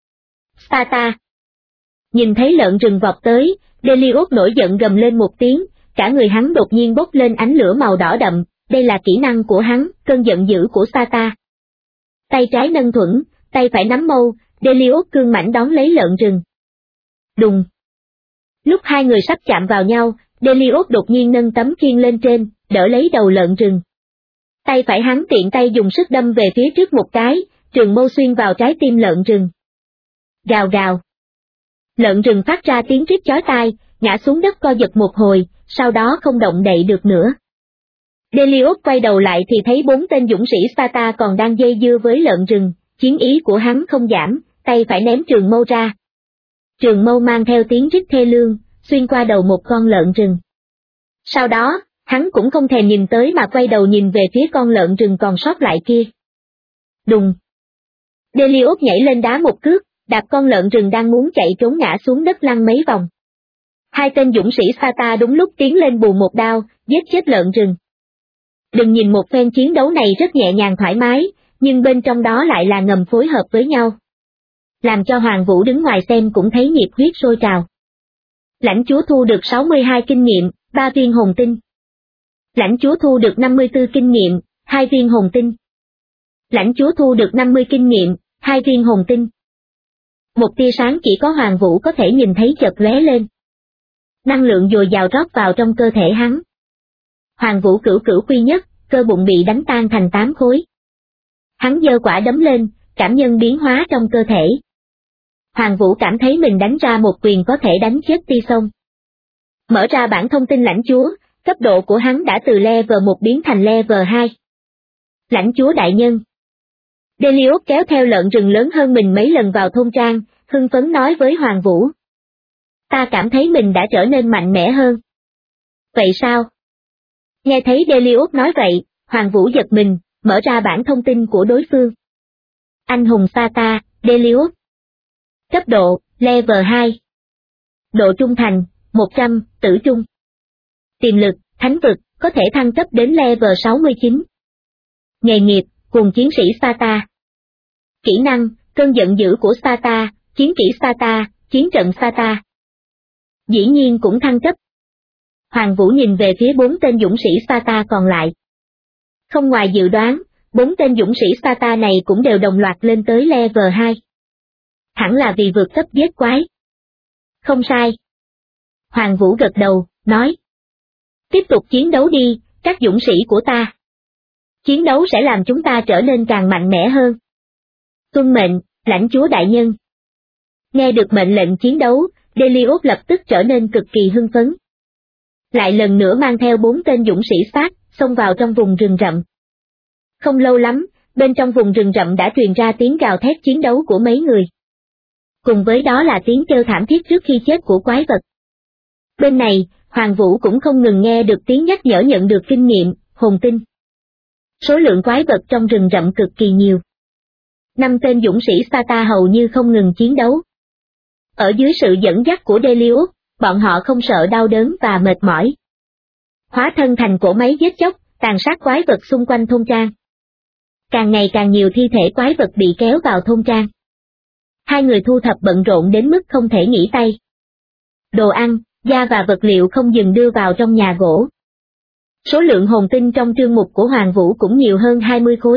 Sata. Nhìn thấy lợn rừng vọt tới, Delius nổi giận gầm lên một tiếng, cả người hắn đột nhiên bốc lên ánh lửa màu đỏ đậm, đây là kỹ năng của hắn, cơn giận dữ của Sata. Tay trái nâng thuẫn, tay phải nắm mâu, Delius cương mãnh đón lấy lợn rừng. Đùng. Lúc hai người sắp chạm vào nhau, Delius đột nhiên nâng tấm khiên lên trên, đỡ lấy đầu lợn rừng. Tay phải hắn tiện tay dùng sức đâm về phía trước một cái, trường mâu xuyên vào trái tim lợn rừng. Gào gào. Lợn rừng phát ra tiếng rít chói tai, ngã xuống đất co giật một hồi, sau đó không động đậy được nữa. Delius quay đầu lại thì thấy 4 tên dũng sĩ Sparta còn đang dây dưa với lợn rừng, chiến ý của hắn không giảm, tay phải ném trường mâu ra. Trường mâu mang theo tiếng rít thê lương, xuyên qua đầu một con lợn rừng. Sau đó, hắn cũng không thèm nhìn tới mà quay đầu nhìn về phía con lợn rừng còn sót lại kia. Đùng. Delius nhảy lên đá một cước, đạp con lợn rừng đang muốn chạy trốn ngã xuống đất lăn mấy vòng. Hai tên dũng sĩ Sparta đúng lúc tiến lên bù một đao, giết chết lợn rừng. Đừng nhìn một phen chiến đấu này rất nhẹ nhàng thoải mái, nhưng bên trong đó lại là ngầm phối hợp với nhau. Làm cho Hoàng Vũ đứng ngoài xem cũng thấy nhiệt huyết sôi trào. Lãnh chúa thu được 62 kinh nghiệm, 3 viên hồn tinh. Lãnh chúa thu được 54 kinh nghiệm, 2 viên hồn tinh. Lãnh chúa thu được 50 kinh nghiệm, 2 viên hồn tinh. Một tia sáng chỉ có Hoàng Vũ có thể nhìn thấy chợt lóe lên. Năng lượng dồi dào rót vào trong cơ thể hắn. Hoàng Vũ cửu cửu quy nhất, cơ bụng bị đánh tan thành 8 khối. Hắn giơ quả đấm lên, cảm nhân biến hóa trong cơ thể. Hoàng Vũ cảm thấy mình đánh ra một quyền có thể đánh chết Ti Sông. Mở ra bảng thông tin lãnh chúa, cấp độ của hắn đã từ level 1 biến thành level 2. Lãnh chúa đại nhân. Delius kéo theo lợn rừng lớn hơn mình mấy lần vào thôn trang, hưng phấn nói với Hoàng Vũ. Ta cảm thấy mình đã trở nên mạnh mẽ hơn. Vậy sao? Nghe thấy Delius nói vậy, Hoàng Vũ giật mình, mở ra bảng thông tin của đối phương. Anh hùng Sata, Delius. Cấp độ, level 2. Độ trung thành, 100, tử trung. Tiềm lực, thánh vực, có thể thăng cấp đến level 69. Nghề nghiệp, cùng chiến sĩ Sparta. Kỹ năng, cơn giận dữ của Sparta, chiến kỹ Sparta, chiến trận Sparta. Dĩ nhiên cũng thăng cấp. Hoàng Vũ nhìn về phía 4 tên dũng sĩ Sparta còn lại. Không ngoài dự đoán, 4 tên dũng sĩ Sparta này cũng đều đồng loạt lên tới level 2. Hẳn là vì vượt cấp giết quái. Không sai. Hoàng Vũ gật đầu, nói. Tiếp tục chiến đấu đi, các dũng sĩ của ta. Chiến đấu sẽ làm chúng ta trở nên càng mạnh mẽ hơn. Tuân mệnh, lãnh chúa đại nhân. Nghe được mệnh lệnh chiến đấu, Delius lập tức trở nên cực kỳ hưng phấn. Lại lần nữa mang theo 4 tên dũng sĩ Sparta, xông vào trong vùng rừng rậm. Không lâu lắm, bên trong vùng rừng rậm đã truyền ra tiếng gào thét chiến đấu của mấy người. Cùng với đó là tiếng kêu thảm thiết trước khi chết của quái vật. Bên này, Hoàng Vũ cũng không ngừng nghe được tiếng nhắc nhở nhận được kinh nghiệm, hồn tinh. Số lượng quái vật trong rừng rậm cực kỳ nhiều. 5 tên dũng sĩ Sparta hầu như không ngừng chiến đấu. Ở dưới sự dẫn dắt của Delius, bọn họ không sợ đau đớn và mệt mỏi. Hóa thân thành cỗ máy giết chóc, tàn sát quái vật xung quanh thôn trang. Càng ngày càng nhiều thi thể quái vật bị kéo vào thôn trang. Hai người thu thập bận rộn đến mức không thể nghỉ tay. Đồ ăn, da và vật liệu không dừng đưa vào trong nhà gỗ. Số lượng hồn tinh trong trương mục của Hoàng Vũ cũng nhiều hơn 20 khối.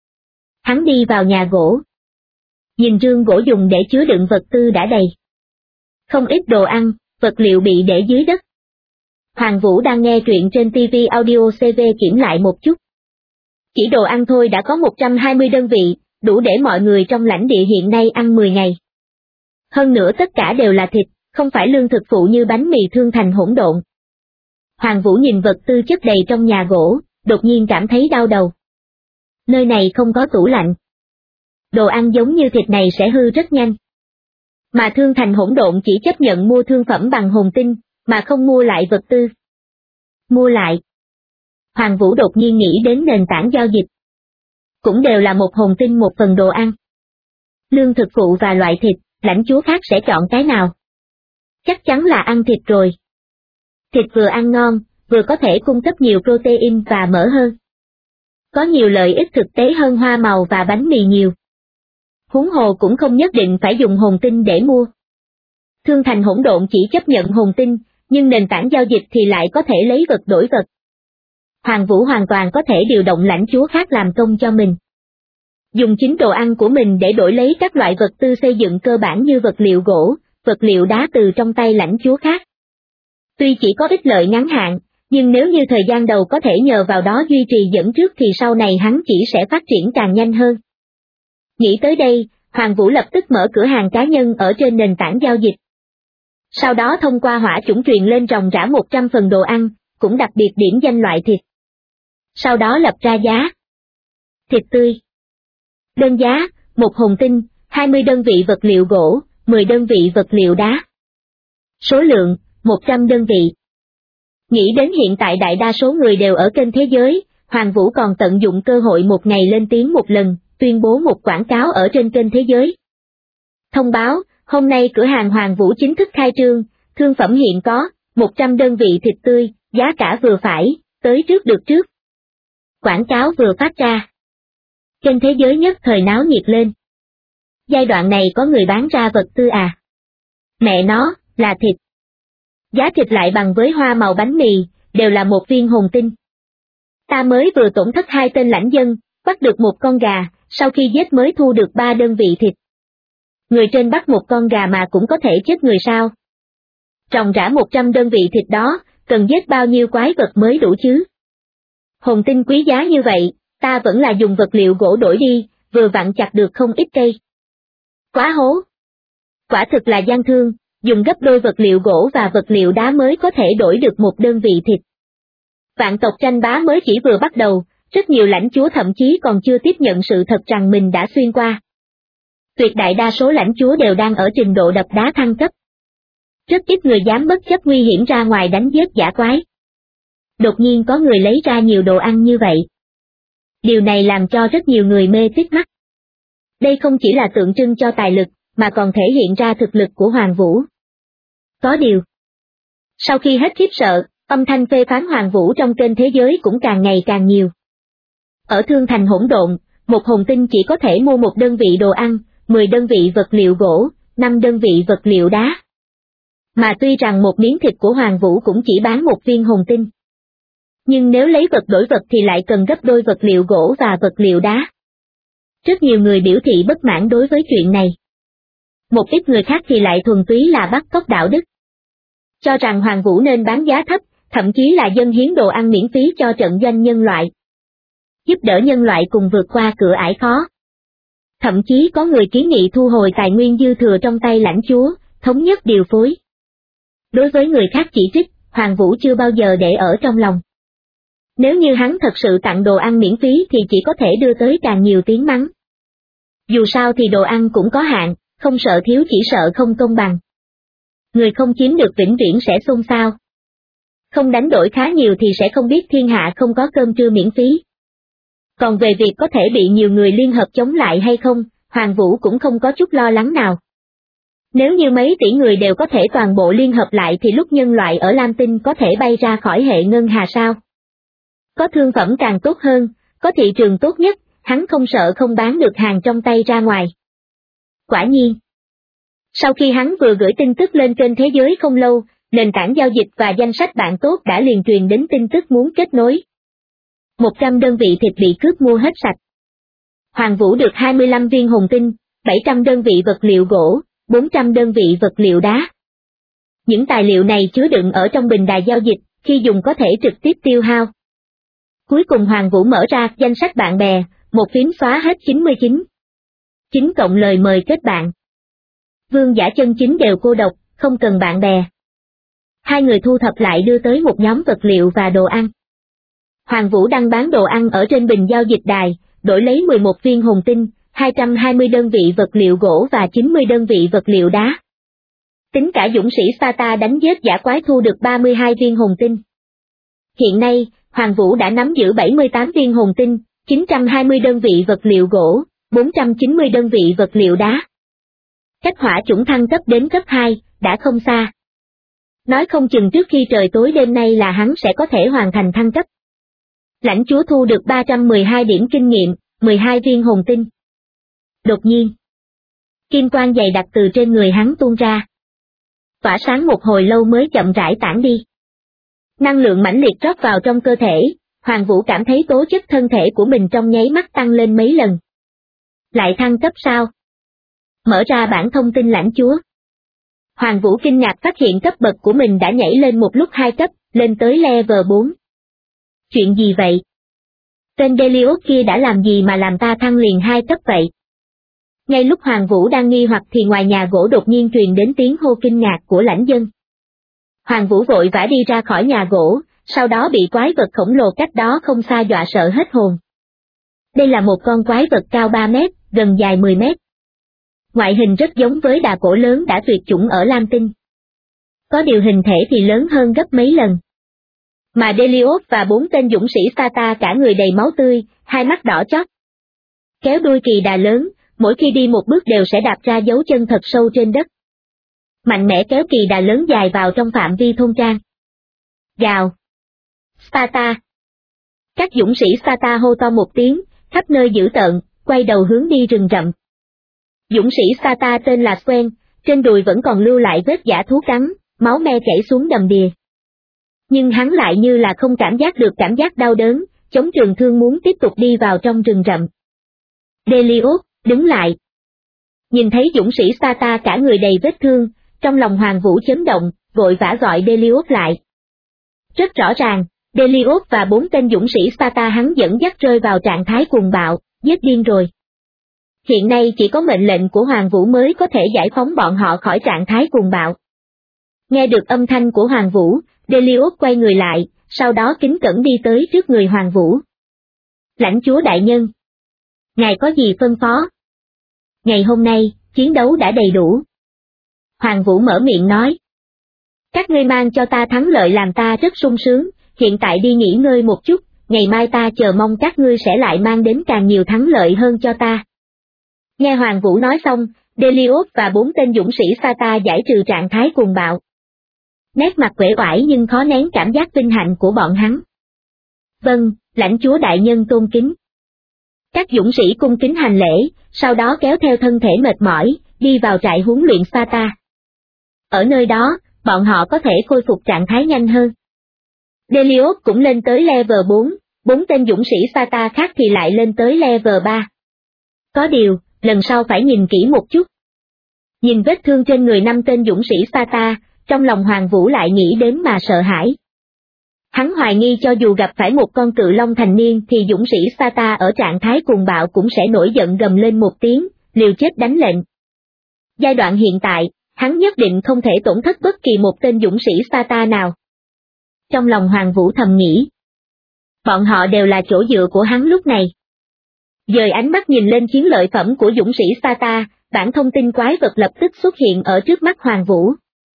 Hắn đi vào nhà gỗ. Nhìn rương gỗ dùng để chứa đựng vật tư đã đầy. Không ít đồ ăn, vật liệu bị để dưới đất. Hoàng Vũ đang nghe truyện trên TV Audio CV kiểm lại một chút. Chỉ đồ ăn thôi đã có 120 đơn vị, đủ để mọi người trong lãnh địa hiện nay ăn 10 ngày. Hơn nữa tất cả đều là thịt, không phải lương thực phụ như bánh mì Thương Thành hỗn độn. Hoàng Vũ nhìn vật tư chất đầy trong nhà gỗ, đột nhiên cảm thấy đau đầu. Nơi này không có tủ lạnh. Đồ ăn giống như thịt này sẽ hư rất nhanh. Mà Thương Thành hỗn độn chỉ chấp nhận mua thương phẩm bằng hồn tinh, mà không mua lại vật tư. Mua lại. Hoàng Vũ đột nhiên nghĩ đến nền tảng giao dịch. Cũng đều là một hồn tinh một phần đồ ăn. Lương thực phụ và loại thịt, lãnh chúa khác sẽ chọn cái nào? Chắc chắn là ăn thịt rồi. Thịt vừa ăn ngon, vừa có thể cung cấp nhiều protein và mỡ hơn. Có nhiều lợi ích thực tế hơn hoa màu và bánh mì nhiều. Huống hồ cũng không nhất định phải dùng hồn tinh để mua. Thương Thành hỗn độn chỉ chấp nhận hồn tinh, nhưng nền tảng giao dịch thì lại có thể lấy vật đổi vật. Hoàng Vũ hoàn toàn có thể điều động lãnh chúa khác làm công cho mình. Dùng chính đồ ăn của mình để đổi lấy các loại vật tư xây dựng cơ bản như vật liệu gỗ, vật liệu đá từ trong tay lãnh chúa khác. Tuy chỉ có ích lợi ngắn hạn, nhưng nếu như thời gian đầu có thể nhờ vào đó duy trì dẫn trước thì sau này hắn chỉ sẽ phát triển càng nhanh hơn. Nghĩ tới đây, Hoàng Vũ lập tức mở cửa hàng cá nhân ở trên nền tảng giao dịch. Sau đó thông qua hỏa chủng truyền lên ròng rã 100 phần đồ ăn, cũng đặc biệt điểm danh loại thịt. Sau đó lập ra giá. Thịt tươi. Đơn giá, 1 hồn tinh, 20 đơn vị vật liệu gỗ, 10 đơn vị vật liệu đá. Số lượng, 100 đơn vị. Nghĩ đến hiện tại đại đa số người đều ở kênh thế giới, Hoàng Vũ còn tận dụng cơ hội một ngày lên tiếng một lần, tuyên bố một quảng cáo ở trên kênh thế giới. Thông báo, hôm nay cửa hàng Hoàng Vũ chính thức khai trương, thương phẩm hiện có, 100 đơn vị thịt tươi, giá cả vừa phải, tới trước được trước. Quảng cáo vừa phát ra. Kênh thế giới nhất thời náo nhiệt lên. Giai đoạn này có người bán ra vật tư à? Mẹ nó, là thịt. Giá thịt lại bằng với hoa màu bánh mì, đều là 1 viên hồn tinh. Ta mới vừa tổn thất 2 tên lãnh dân, bắt được 1 con gà, sau khi giết mới thu được 3 đơn vị thịt. Người trên bắt 1 con gà mà cũng có thể chết người sao? Ròng rã 100 đơn vị thịt đó, cần giết bao nhiêu quái vật mới đủ chứ? Hồn tinh quý giá như vậy, ta vẫn là dùng vật liệu gỗ đổi đi, vừa vặn chặt được không ít cây. Quá hố! Quả thực là gian thương, dùng gấp đôi vật liệu gỗ và vật liệu đá mới có thể đổi được 1 đơn vị thịt. Vạn tộc tranh bá mới chỉ vừa bắt đầu, rất nhiều lãnh chúa thậm chí còn chưa tiếp nhận sự thật rằng mình đã xuyên qua. Tuyệt đại đa số lãnh chúa đều đang ở trình độ đập đá thăng cấp. Rất ít người dám bất chấp nguy hiểm ra ngoài đánh giết dã quái. Đột nhiên có người lấy ra nhiều đồ ăn như vậy. Điều này làm cho rất nhiều người mê tít mắt. Đây không chỉ là tượng trưng cho tài lực, mà còn thể hiện ra thực lực của Hoàng Vũ. Có điều. Sau khi hết khiếp sợ, âm thanh phê phán Hoàng Vũ trong kênh thế giới cũng càng ngày càng nhiều. Ở Thương Thành hỗn độn, 1 hồn tinh chỉ có thể mua 1 đơn vị đồ ăn, 10 đơn vị vật liệu gỗ, 5 đơn vị vật liệu đá. Mà tuy rằng 1 miếng thịt của Hoàng Vũ cũng chỉ bán 1 viên hồn tinh. Nhưng nếu lấy vật đổi vật thì lại cần gấp đôi vật liệu gỗ và vật liệu đá. Rất nhiều người biểu thị bất mãn đối với chuyện này. Một ít người khác thì lại thuần túy là bắt cóc đạo đức. Cho rằng Hoàng Vũ nên bán giá thấp, thậm chí là dâng hiến đồ ăn miễn phí cho trận doanh nhân loại. Giúp đỡ nhân loại cùng vượt qua cửa ải khó. Thậm chí có người kiến nghị thu hồi tài nguyên dư thừa trong tay lãnh chúa, thống nhất điều phối. Đối với người khác chỉ trích, Hoàng Vũ chưa bao giờ để ở trong lòng. Nếu như hắn thật sự tặng đồ ăn miễn phí thì chỉ có thể đưa tới càng nhiều tiếng mắng. Dù sao thì đồ ăn cũng có hạn, không sợ thiếu chỉ sợ không công bằng. Người không chiếm được vĩnh viễn sẽ xôn xao. Không đánh đổi khá nhiều thì sẽ không biết thiên hạ không có cơm trưa miễn phí. Còn về việc có thể bị nhiều người liên hợp chống lại hay không, Hoàng Vũ cũng không có chút lo lắng nào. Nếu như mấy tỷ người đều có thể toàn bộ liên hợp lại thì lúc nhân loại ở Lam Tinh có thể bay ra khỏi hệ ngân hà sao? Có thương phẩm càng tốt hơn, có thị trường tốt nhất, hắn không sợ không bán được hàng trong tay ra ngoài. Quả nhiên. Sau khi hắn vừa gửi tin tức lên kênh thế giới không lâu, nền tảng giao dịch và danh sách bạn tốt đã liền truyền đến tin tức muốn kết nối. 100 đơn vị thịt bị cướp mua hết sạch. Hoàng Vũ được 25 viên hồn tinh, 700 đơn vị vật liệu gỗ, 400 đơn vị vật liệu đá. Những tài liệu này chứa đựng ở trong bình đài giao dịch, khi dùng có thể trực tiếp tiêu hao. Cuối cùng Hoàng Vũ mở ra danh sách bạn bè, một phím xóa hết 99. 9 cộng lời mời kết bạn. Vương giả chân chính đều cô độc, không cần bạn bè. Hai người thu thập lại đưa tới một nhóm vật liệu và đồ ăn. Hoàng Vũ đang bán đồ ăn ở trên bình giao dịch đài, đổi lấy 11 viên hồn tinh, 220 đơn vị vật liệu gỗ và 90 đơn vị vật liệu đá. Tính cả dũng sĩ Sparta đánh giết dã quái thu được 32 viên hồn tinh. Hiện nay, Hoàng Vũ đã nắm giữ 78 viên hồn tinh, 920 đơn vị vật liệu gỗ, 490 đơn vị vật liệu đá. Cách hỏa chủng thăng cấp đến cấp 2, đã không xa. Nói không chừng trước khi trời tối đêm nay là hắn sẽ có thể hoàn thành thăng cấp. Lãnh chúa thu được 312 điểm kinh nghiệm, 12 viên hồn tinh. Đột nhiên, kim quang dày đặc từ trên người hắn tuôn ra. Tỏa sáng một hồi lâu mới chậm rãi tản đi. Năng lượng mãnh liệt rót vào trong cơ thể, Hoàng Vũ cảm thấy tố chất thân thể của mình trong nháy mắt tăng lên mấy lần. Lại thăng cấp sao? Mở ra bảng thông tin lãnh chúa. Hoàng Vũ kinh ngạc phát hiện cấp bậc của mình đã nhảy lên một lúc 2 cấp, lên tới level 4. Chuyện gì vậy? Tên Delios kia đã làm gì mà làm ta thăng liền 2 cấp vậy? Ngay lúc Hoàng Vũ đang nghi hoặc thì ngoài nhà gỗ đột nhiên truyền đến tiếng hô kinh ngạc của lãnh dân. Hoàng Vũ vội vã đi ra khỏi nhà gỗ, sau đó bị quái vật khổng lồ cách đó không xa dọa sợ hết hồn. Đây là một con quái vật cao 3 mét, gần dài 10 mét. Ngoại hình rất giống với đà cổ lớn đã tuyệt chủng ở Lam Tinh. Có điều hình thể thì lớn hơn gấp mấy lần. Mà Delios và 4 tên dũng sĩ Sparta cả người đầy máu tươi, hai mắt đỏ chót. Kéo đuôi kỳ đà lớn, mỗi khi đi một bước đều sẽ đạp ra dấu chân thật sâu trên đất. Mạnh mẽ kéo kỳ đà lớn dài vào trong phạm vi thôn trang. Gào! Sparta! Các dũng sĩ Sparta hô to một tiếng, khắp nơi dữ tợn, quay đầu hướng đi rừng rậm. Dũng sĩ Sparta tên là Sven, trên đùi vẫn còn lưu lại vết dã thú cắn, máu me chảy xuống đầm đìa. Nhưng hắn lại như là không cảm giác được cảm giác đau đớn, chống trường thương muốn tiếp tục đi vào trong rừng rậm. Delios, đứng lại. Nhìn thấy dũng sĩ Sparta cả người đầy vết thương, trong lòng Hoàng Vũ chấn động, vội vã gọi Delios lại. Rất rõ ràng, Delios và 4 tên dũng sĩ Sparta hắn dẫn dắt rơi vào trạng thái cuồng bạo, giết điên rồi. Hiện nay chỉ có mệnh lệnh của Hoàng Vũ mới có thể giải phóng bọn họ khỏi trạng thái cuồng bạo. Nghe được âm thanh của Hoàng Vũ, Delios quay người lại, sau đó kính cẩn đi tới trước người Hoàng Vũ. Lãnh chúa đại nhân. Ngài có gì phân phó? Ngày hôm nay, chiến đấu đã đầy đủ. Hoàng Vũ mở miệng nói. Các ngươi mang cho ta thắng lợi làm ta rất sung sướng, hiện tại đi nghỉ ngơi một chút, ngày mai ta chờ mong các ngươi sẽ lại mang đến càng nhiều thắng lợi hơn cho ta. Nghe Hoàng Vũ nói xong, Delios và 4 tên dũng sĩ Sparta giải trừ trạng thái cuồng bạo. Nét mặt uể oải nhưng khó nén cảm giác vinh hạnh của bọn hắn. Vâng, lãnh chúa đại nhân tôn kính. Các dũng sĩ cung kính hành lễ, sau đó kéo theo thân thể mệt mỏi, đi vào trại huấn luyện Sparta. Ở nơi đó, bọn họ có thể khôi phục trạng thái nhanh hơn. Delios cũng lên tới level 4, 4 tên dũng sĩ Sparta khác thì lại lên tới level 3. Có điều, lần sau phải nhìn kỹ một chút. Nhìn vết thương trên người 5 tên dũng sĩ Sparta, trong lòng Hoàng Vũ lại nghĩ đến mà sợ hãi. Hắn hoài nghi cho dù gặp phải một con cự long thành niên thì dũng sĩ Sparta ở trạng thái cuồng bạo cũng sẽ nổi giận gầm lên một tiếng, liều chết đánh lệnh. Giai đoạn hiện tại, hắn nhất định không thể tổn thất bất kỳ một tên dũng sĩ Sparta nào. Trong lòng Hoàng Vũ thầm nghĩ. Bọn họ đều là chỗ dựa của hắn lúc này. Dời ánh mắt nhìn lên chiến lợi phẩm của dũng sĩ Sparta, bản thông tin quái vật lập tức xuất hiện ở trước mắt Hoàng Vũ.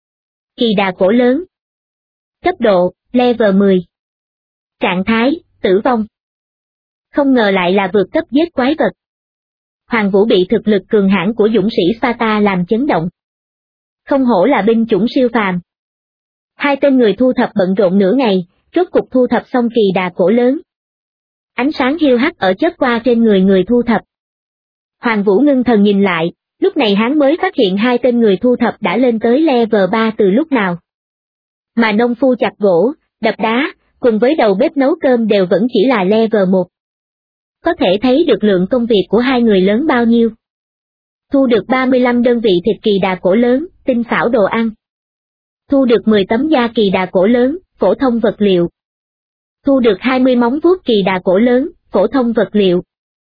Kỳ đà cổ lớn. Cấp độ, level 10. Trạng thái, tử vong. Không ngờ lại là vượt cấp giết quái vật. Hoàng Vũ bị thực lực cường hãn của dũng sĩ Sparta làm chấn động. Không hổ là binh chủng siêu phàm. Hai tên người thu thập bận rộn nửa ngày, rốt cục thu thập xong kỳ đà cổ lớn. Ánh sáng hiu hắt ở chớp qua trên người thu thập. Hoàng Vũ ngưng thần nhìn lại, lúc này hắn mới phát hiện hai tên người thu thập đã lên tới level 3 từ lúc nào. Mà nông phu chặt gỗ, đập đá, cùng với đầu bếp nấu cơm đều vẫn chỉ là level 1. Có thể thấy được lượng công việc của hai người lớn bao nhiêu. Thu được 35 đơn vị thịt kỳ đà cổ lớn, tinh xảo đồ ăn. Thu được 10 tấm da kỳ đà cổ lớn, phổ thông vật liệu. Thu được 20 móng vuốt kỳ đà cổ lớn, phổ thông vật liệu.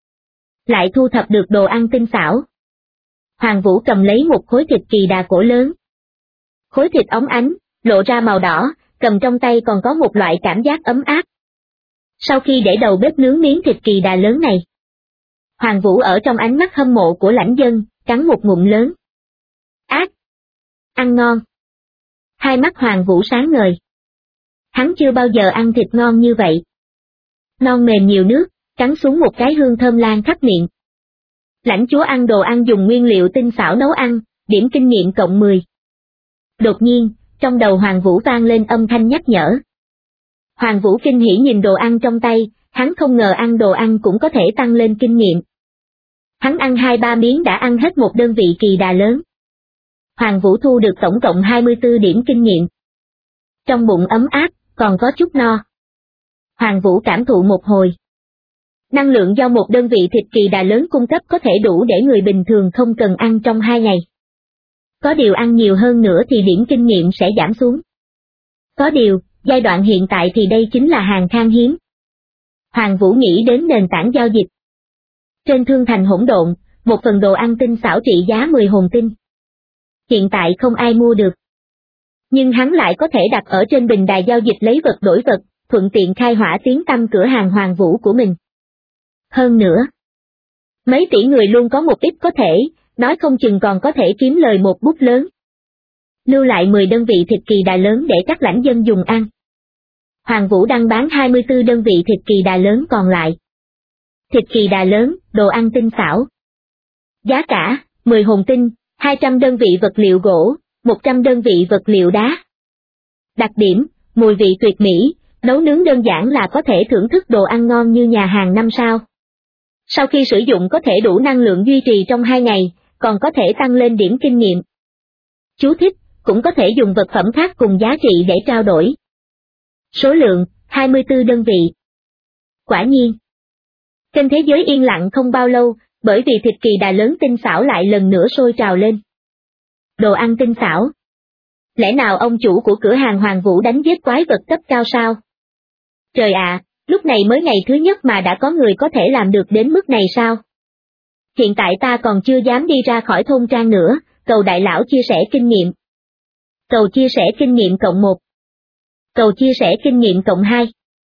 Lại thu thập được đồ ăn tinh xảo. Hoàng Vũ cầm lấy một khối thịt kỳ đà cổ lớn. Khối thịt óng ánh, lộ ra màu đỏ, cầm trong tay còn có một loại cảm giác ấm áp. Sau khi để đầu bếp nướng miếng thịt kỳ đà lớn này, Hoàng Vũ ở trong ánh mắt hâm mộ của lãnh dân, cắn một ngụm lớn. Ác! Ăn ngon! Hai mắt Hoàng Vũ sáng ngời. Hắn chưa bao giờ ăn thịt ngon như vậy. Non mềm nhiều nước, cắn xuống một cái hương thơm lan khắp miệng. Lãnh chúa ăn đồ ăn dùng nguyên liệu tinh xảo nấu ăn, điểm kinh nghiệm cộng 10. Đột nhiên, trong đầu Hoàng Vũ vang lên âm thanh nhắc nhở. Hoàng Vũ kinh hỉ nhìn đồ ăn trong tay, hắn không ngờ ăn đồ ăn cũng có thể tăng lên kinh nghiệm. Hắn ăn 2-3 miếng đã ăn hết một đơn vị kỳ đà lớn. Hoàng Vũ thu được tổng cộng 24 điểm kinh nghiệm. Trong bụng ấm áp, còn có chút no. Hoàng Vũ cảm thụ một hồi. Năng lượng do một đơn vị thịt kỳ đà lớn cung cấp có thể đủ để người bình thường không cần ăn trong 2 ngày. Có điều ăn nhiều hơn nữa thì điểm kinh nghiệm sẽ giảm xuống. Có điều, giai đoạn hiện tại thì đây chính là hàng khan hiếm. Hoàng Vũ nghĩ đến nền tảng giao dịch. Trên thương thành hỗn độn, một phần đồ ăn tinh xảo trị giá 10 hồn tinh. Hiện tại không ai mua được. Nhưng hắn lại có thể đặt ở trên bình đài giao dịch lấy vật đổi vật, thuận tiện khai hỏa tiếng tăm cửa hàng Hoàng Vũ của mình. Hơn nữa, mấy tỷ người luôn có một ít có thể, nói không chừng còn có thể kiếm lời một bút lớn. Lưu lại 10 đơn vị thịt kỳ đà lớn để các lãnh dân dùng ăn. Hoàng Vũ đang bán 24 đơn vị thịt kỳ đà lớn còn lại. Thịt kỳ đà lớn, đồ ăn tinh xảo. Giá cả, 10 hồn tinh, 200 đơn vị vật liệu gỗ, 100 đơn vị vật liệu đá. Đặc điểm, mùi vị tuyệt mỹ, nấu nướng đơn giản là có thể thưởng thức đồ ăn ngon như nhà hàng 5 sao. Sau khi sử dụng có thể đủ năng lượng duy trì trong 2 ngày, còn có thể tăng lên điểm kinh nghiệm. Chú thích, cũng có thể dùng vật phẩm khác cùng giá trị để trao đổi. Số lượng, 24 đơn vị. Quả nhiên. Kênh Thế Giới yên lặng không bao lâu, bởi vì thịt kỳ đà lớn tinh xảo lại lần nữa sôi trào lên. Đồ ăn tinh xảo. Lẽ nào ông chủ của cửa hàng Hoàng Vũ đánh giết quái vật cấp cao sao? Trời ạ, lúc này mới ngày thứ nhất mà đã có người có thể làm được đến mức này sao? Hiện tại ta còn chưa dám đi ra khỏi thôn trang nữa, cầu đại lão chia sẻ kinh nghiệm. Cầu chia sẻ kinh nghiệm cộng 1. Cầu chia sẻ kinh nghiệm cộng 2.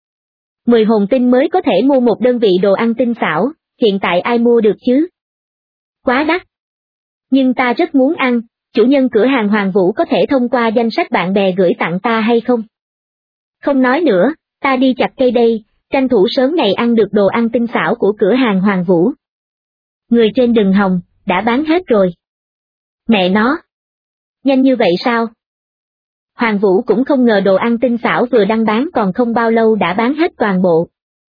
10 hồn tinh mới có thể mua một đơn vị đồ ăn tinh xảo, hiện tại ai mua được chứ? Quá đắt. Nhưng ta rất muốn ăn, chủ nhân cửa hàng Hoàng Vũ có thể thông qua danh sách bạn bè gửi tặng ta hay không? Không nói nữa, ta đi chặt cây đây, tranh thủ sớm ngày ăn được đồ ăn tinh xảo của cửa hàng Hoàng Vũ. Người trên đừng hòng, đã bán hết rồi. Mẹ nó! Nhanh như vậy sao? Hoàng Vũ cũng không ngờ đồ ăn tinh xảo vừa đăng bán còn không bao lâu đã bán hết toàn bộ.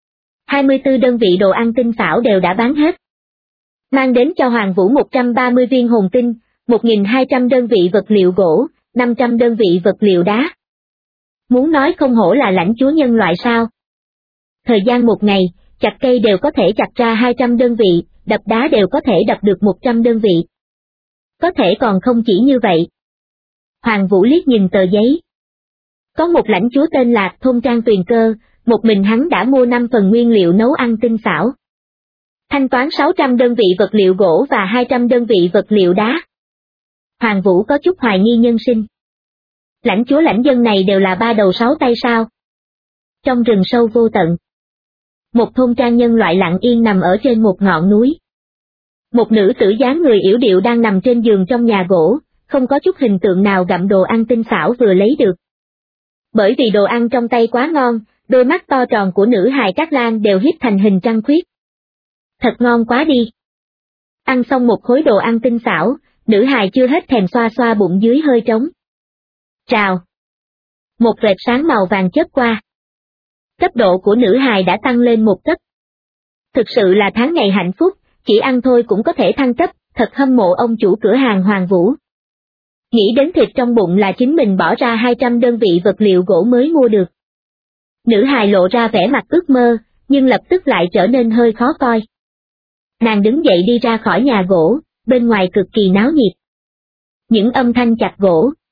24 đơn vị đồ ăn tinh xảo đều đã bán hết. Mang đến cho Hoàng Vũ 130 viên hồn tinh, 1.200 đơn vị vật liệu gỗ, 500 đơn vị vật liệu đá. Muốn nói không hổ là lãnh chúa nhân loại sao? Thời gian một ngày, chặt cây đều có thể chặt ra 200 đơn vị, đập đá đều có thể đập được 100 đơn vị. Có thể còn không chỉ như vậy. Hoàng Vũ liếc nhìn tờ giấy. Có một lãnh chúa tên là Thôn Trang Tuyền Cơ, một mình hắn đã mua 5 phần nguyên liệu nấu ăn tinh xảo. Thanh toán 600 đơn vị vật liệu gỗ và 200 đơn vị vật liệu đá. Hoàng Vũ có chút hoài nghi nhân sinh. Lãnh chúa lãnh dân này đều là 3 đầu 6 tay sao? Trong rừng sâu vô tận, một thôn trang nhân loại lặng yên nằm ở trên một ngọn núi. Một nữ tử dáng người yểu điệu đang nằm trên giường trong nhà gỗ, không có chút hình tượng nào gặm đồ ăn tinh xảo vừa lấy được. Bởi vì đồ ăn trong tay quá ngon, đôi mắt to tròn của nữ hài Cát Lan đều híp thành hình trăng khuyết. Thật ngon quá đi. Ăn xong một khối đồ ăn tinh xảo, nữ hài chưa hết thèm xoa xoa bụng dưới hơi trống. Trào. Một vệt sáng màu vàng chớp qua. Cấp độ của nữ hài đã tăng lên 1 cấp. Thực sự là tháng ngày hạnh phúc, chỉ ăn thôi cũng có thể thăng cấp, thật hâm mộ ông chủ cửa hàng Hoàng Vũ. Nghĩ đến thịt trong bụng là chính mình bỏ ra 200 đơn vị vật liệu gỗ mới mua được. Nữ hài lộ ra vẻ mặt ước mơ, nhưng lập tức lại trở nên hơi khó coi. Nàng đứng dậy đi ra khỏi nhà gỗ, bên ngoài cực kỳ náo nhiệt. Những âm thanh chặt gỗ,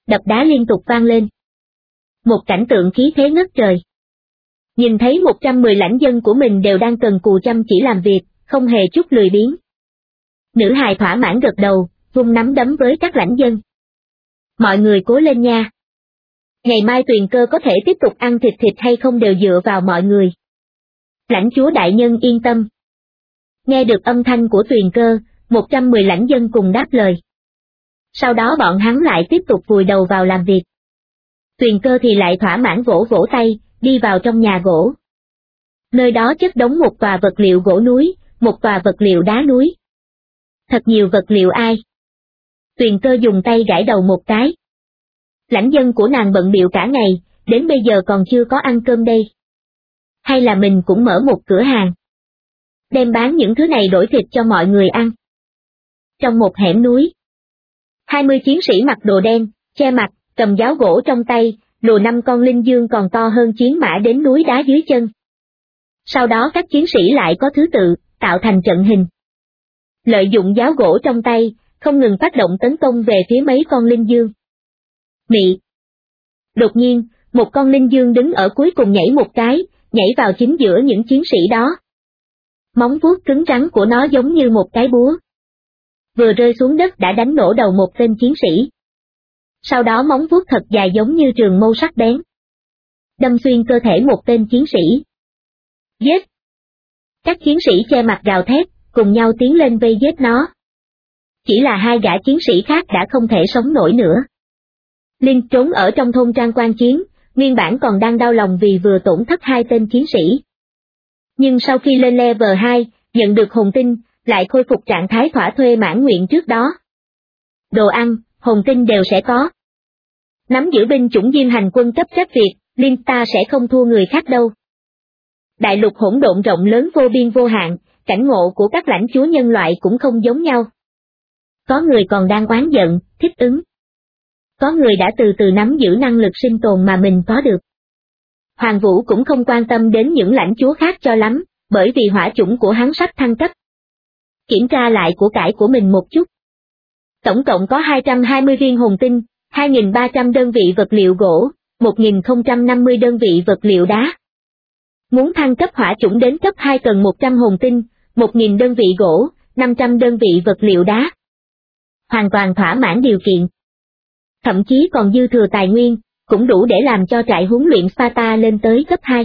đập đá liên tục vang lên. Một cảnh tượng khí thế ngất trời. Nhìn thấy 110 lãnh dân của mình đều đang cần cù chăm chỉ làm việc, không hề chút lười biếng. Nữ hài thỏa mãn gật đầu, vung nắm đấm với các lãnh dân. Mọi người cố lên nha. Ngày mai Tuyền Cơ có thể tiếp tục ăn thịt hay không đều dựa vào mọi người. Lãnh chúa đại nhân yên tâm. Nghe được âm thanh của Tuyền Cơ, 110 lãnh dân cùng đáp lời. Sau đó bọn hắn lại tiếp tục vùi đầu vào làm việc. Tuyền Cơ thì lại thỏa mãn vỗ vỗ tay, đi vào trong nhà gỗ. Nơi đó chất đống một tòa vật liệu gỗ núi, một tòa vật liệu đá núi. Thật nhiều vật liệu ai. Tuyền Cơ dùng tay gãi đầu một cái. Lãnh dân của nàng bận bịu cả ngày, đến bây giờ còn chưa có ăn cơm đây. Hay là mình cũng mở một cửa hàng. Đem bán những thứ này đổi thịt cho mọi người ăn. Trong một hẻm núi. 20 chiến sĩ mặc đồ đen, che mặt, cầm giáo gỗ trong tay, lùa 5 con linh dương còn to hơn chiến mã đến núi đá dưới chân. Sau đó các chiến sĩ lại có thứ tự, tạo thành trận hình. Lợi dụng giáo gỗ trong tay, không ngừng phát động tấn công về phía mấy con linh dương. Mị. Đột nhiên, một con linh dương đứng ở cuối cùng nhảy một cái, nhảy vào chính giữa những chiến sĩ đó. Móng vuốt cứng rắn của nó giống như một cái búa. Vừa rơi xuống đất đã đánh nổ đầu một tên chiến sĩ. Sau đó móng vuốt thật dài giống như trường mâu sắc bén. Đâm xuyên cơ thể một tên chiến sĩ. Giết! Các chiến sĩ che mặt gào thét, cùng nhau tiến lên vây giết nó. Chỉ là 2 gã chiến sĩ khác đã không thể sống nổi nữa. Linh trốn ở trong thôn trang quan chiến, nguyên bản còn đang đau lòng vì vừa tổn thất 2 tên chiến sĩ. Nhưng sau khi lên level 2, nhận được hồn tinh, lại khôi phục trạng thái thỏa thuê mãn nguyện trước đó. Đồ ăn, hồn tinh đều sẽ có. Nắm giữ binh chủng Diêm Hành quân cấp trách việc, Linh ta sẽ không thua người khác đâu. Đại lục hỗn độn rộng lớn vô biên vô hạn, cảnh ngộ của các lãnh chúa nhân loại cũng không giống nhau. Có người còn đang oán giận, thích ứng. Có người đã từ từ nắm giữ năng lực sinh tồn mà mình có được. Hoàng Vũ cũng không quan tâm đến những lãnh chúa khác cho lắm, bởi vì hỏa chủng của hắn sắp thăng cấp. Kiểm tra lại của cải của mình một chút. Tổng cộng có 220 viên hồn tinh, 2.300 đơn vị vật liệu gỗ, 1.050 đơn vị vật liệu đá. Muốn thăng cấp hỏa chủng đến cấp 2 cần 100 hồn tinh, 1.000 đơn vị gỗ, 500 đơn vị vật liệu đá. Hoàn toàn thỏa mãn điều kiện. Thậm chí còn dư thừa tài nguyên, cũng đủ để làm cho trại huấn luyện Sparta lên tới cấp 2.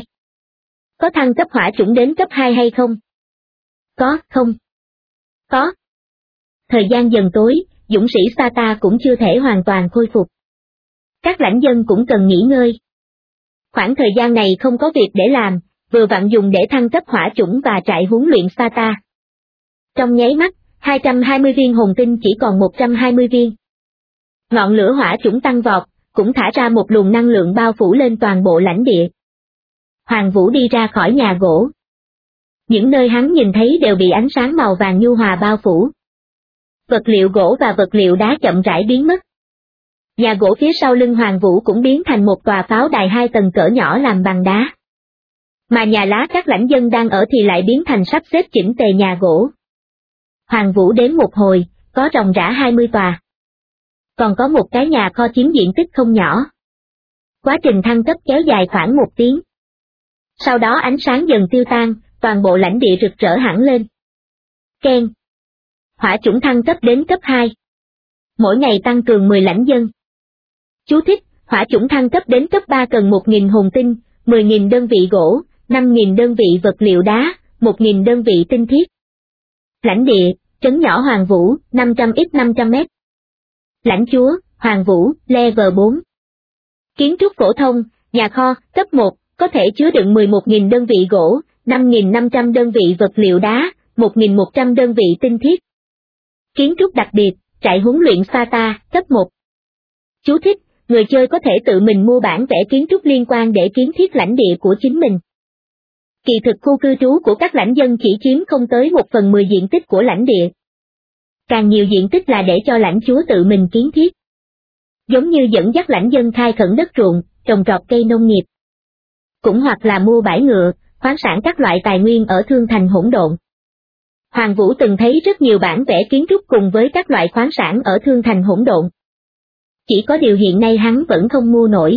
Có thăng cấp hỏa chủng đến cấp 2 hay không? Có, không? Có. Thời gian dần tối, dũng sĩ Sparta cũng chưa thể hoàn toàn khôi phục. Các lãnh dân cũng cần nghỉ ngơi. Khoảng thời gian này không có việc để làm, vừa vặn dùng để thăng cấp hỏa chủng và trại huấn luyện Sparta. Trong nháy mắt, 220 viên hồn tinh chỉ còn 120 viên. Ngọn lửa hỏa chủng tăng vọt, cũng thả ra một luồng năng lượng bao phủ lên toàn bộ lãnh địa. Hoàng Vũ đi ra khỏi nhà gỗ. Những nơi hắn nhìn thấy đều bị ánh sáng màu vàng nhu hòa bao phủ. Vật liệu gỗ và vật liệu đá chậm rãi biến mất. Nhà gỗ phía sau lưng Hoàng Vũ cũng biến thành một tòa pháo đài 2 tầng cỡ nhỏ làm bằng đá. Mà nhà lá các lãnh dân đang ở thì lại biến thành sắp xếp chỉnh tề nhà gỗ. Hoàng Vũ đếm một hồi, có ròng rã 20 tòa. Còn có một cái nhà kho chiếm diện tích không nhỏ. Quá trình thăng cấp kéo dài khoảng 1 tiếng. Sau đó ánh sáng dần tiêu tan, toàn bộ lãnh địa rực rỡ hẳn lên. Keng. Hỏa chủng thăng cấp đến cấp 2. Mỗi ngày tăng cường 10 lãnh dân. Chú thích, hỏa chủng thăng cấp đến cấp 3 cần 1.000 hồn tinh, 10.000 đơn vị gỗ, 5.000 đơn vị vật liệu đá, 1.000 đơn vị tinh thiết. Lãnh địa, trấn nhỏ Hoàng Vũ, 500x500m. Lãnh chúa, Hoàng Vũ, level 4. Kiến trúc phổ thông, nhà kho, cấp 1, có thể chứa đựng 11.000 đơn vị gỗ, 5.500 đơn vị vật liệu đá, 1.100 đơn vị tinh thiết. Kiến trúc đặc biệt, trại huấn luyện Sparta, cấp 1. Chú thích, người chơi có thể tự mình mua bản vẽ kiến trúc liên quan để kiến thiết lãnh địa của chính mình. Kỳ thực khu cư trú của các lãnh dân chỉ chiếm không tới 1/10 diện tích của lãnh địa. Càng nhiều diện tích là để cho lãnh chúa tự mình kiến thiết. Giống như dẫn dắt lãnh dân khai khẩn đất ruộng, trồng trọt cây nông nghiệp. Cũng hoặc là mua bãi ngựa, khoáng sản các loại tài nguyên ở thương thành hỗn độn. Hoàng Vũ từng thấy rất nhiều bản vẽ kiến trúc cùng với các loại khoáng sản ở thương thành hỗn độn. chỉ có điều hiện nay hắn vẫn không mua nổi.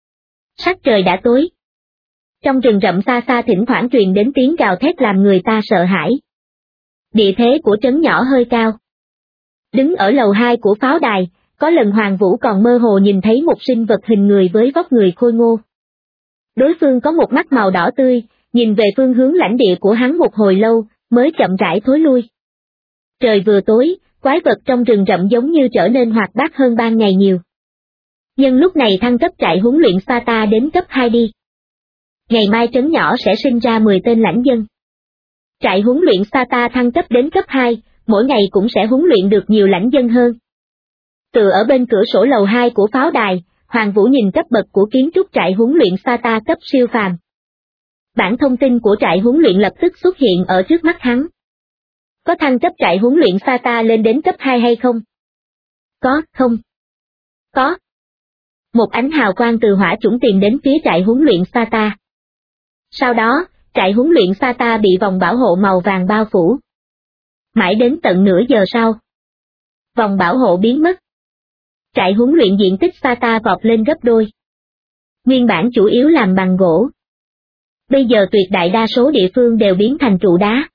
Sắc trời đã tối. Trong rừng rậm xa xa thỉnh thoảng truyền đến tiếng gào thét làm người ta sợ hãi. Địa thế của trấn nhỏ hơi cao. Đứng ở lầu 2 của pháo đài, có lần Hoàng Vũ còn mơ hồ nhìn thấy một sinh vật hình người với vóc người khôi ngô. Đối phương có một mắt màu đỏ tươi, nhìn về phương hướng lãnh địa của hắn một hồi lâu, mới chậm rãi thối lui. Trời vừa tối, quái vật trong rừng rậm giống như trở nên hoạt bát hơn ban ngày nhiều. Nhưng lúc này thăng cấp trại huấn luyện Sparta đến cấp 2 đi. Ngày mai trấn nhỏ sẽ sinh ra 10 tên lãnh dân. Trại huấn luyện Sparta thăng cấp đến cấp 2, mỗi ngày cũng sẽ huấn luyện được nhiều lãnh dân hơn. Từ ở bên cửa sổ lầu 2 của pháo đài, Hoàng Vũ nhìn cấp bậc của kiến trúc trại huấn luyện Sparta cấp siêu phàm. Bản thông tin của trại huấn luyện lập tức xuất hiện ở trước mắt hắn. Có thăng cấp trại huấn luyện Sparta lên đến cấp 2 hay không? Có, không? Có. Một ánh hào quang từ hỏa chủng tìm đến phía trại huấn luyện Sparta. Sau đó, trại huấn luyện Sparta bị vòng bảo hộ màu vàng bao phủ. Mãi đến tận nửa giờ sau, vòng bảo hộ biến mất. Trại huấn luyện diện tích Sparta vọt lên gấp đôi. Nguyên bản chủ yếu làm bằng gỗ. Bây giờ tuyệt đại đa số địa phương đều biến thành trụ đá.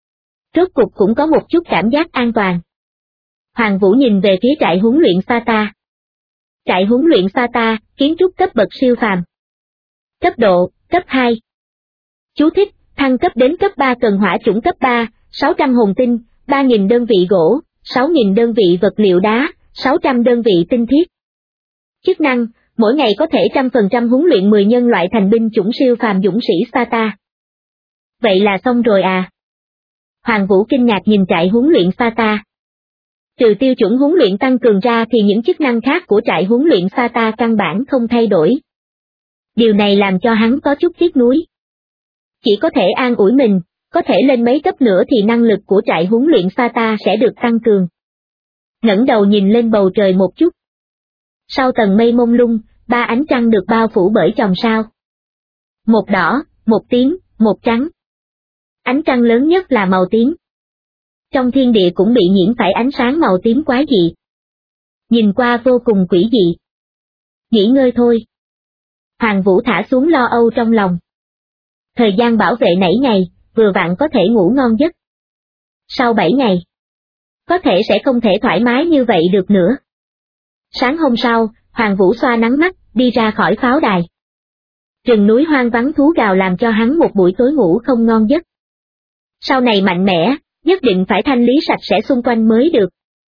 Rốt cục cũng có một chút cảm giác an toàn. Hoàng Vũ nhìn về phía trại huấn luyện Sparta. Trại huấn luyện Sparta, kiến trúc cấp bậc siêu phàm. Cấp độ, cấp 2. Chú thích, thăng cấp đến cấp 3 cần hỏa chủng cấp 3, 600 hồn tinh, 3.000 đơn vị gỗ, 6.000 đơn vị vật liệu đá, 600 đơn vị tinh thiết. Chức năng, mỗi ngày có thể 100% huấn luyện 10 nhân loại thành binh chủng siêu phàm dũng sĩ Sparta. Vậy là xong rồi à? Hoàng Vũ kinh ngạc nhìn trại huấn luyện Sparta. Trừ tiêu chuẩn huấn luyện tăng cường ra thì những chức năng khác của trại huấn luyện Sparta căn bản không thay đổi. Điều này làm cho hắn có chút tiếc nuối. Chỉ có thể an ủi mình, có thể lên mấy cấp nữa thì năng lực của trại huấn luyện Sparta sẽ được tăng cường. Ngẩng đầu nhìn lên bầu trời một chút. Sau tầng mây mông lung, 3 ánh trăng được bao phủ bởi chòm sao. Một đỏ, một tím, một trắng. Ánh trăng lớn nhất là màu tím. Trong thiên địa cũng bị nhiễm phải ánh sáng màu tím quái dị. Nhìn qua vô cùng quỷ dị. Nghỉ ngơi thôi. Hoàng Vũ thả xuống lo âu trong lòng. Thời gian bảo vệ 7 ngày, vừa vặn có thể ngủ ngon giấc. Sau 7 ngày, có thể sẽ không thể thoải mái như vậy được nữa. Sáng hôm sau, Hoàng Vũ xoa nắng mắt, đi ra khỏi pháo đài. Rừng núi hoang vắng thú gào làm cho hắn một buổi tối ngủ không ngon giấc. Sau này mạnh mẽ, nhất định phải thanh lý sạch sẽ xung quanh mới được.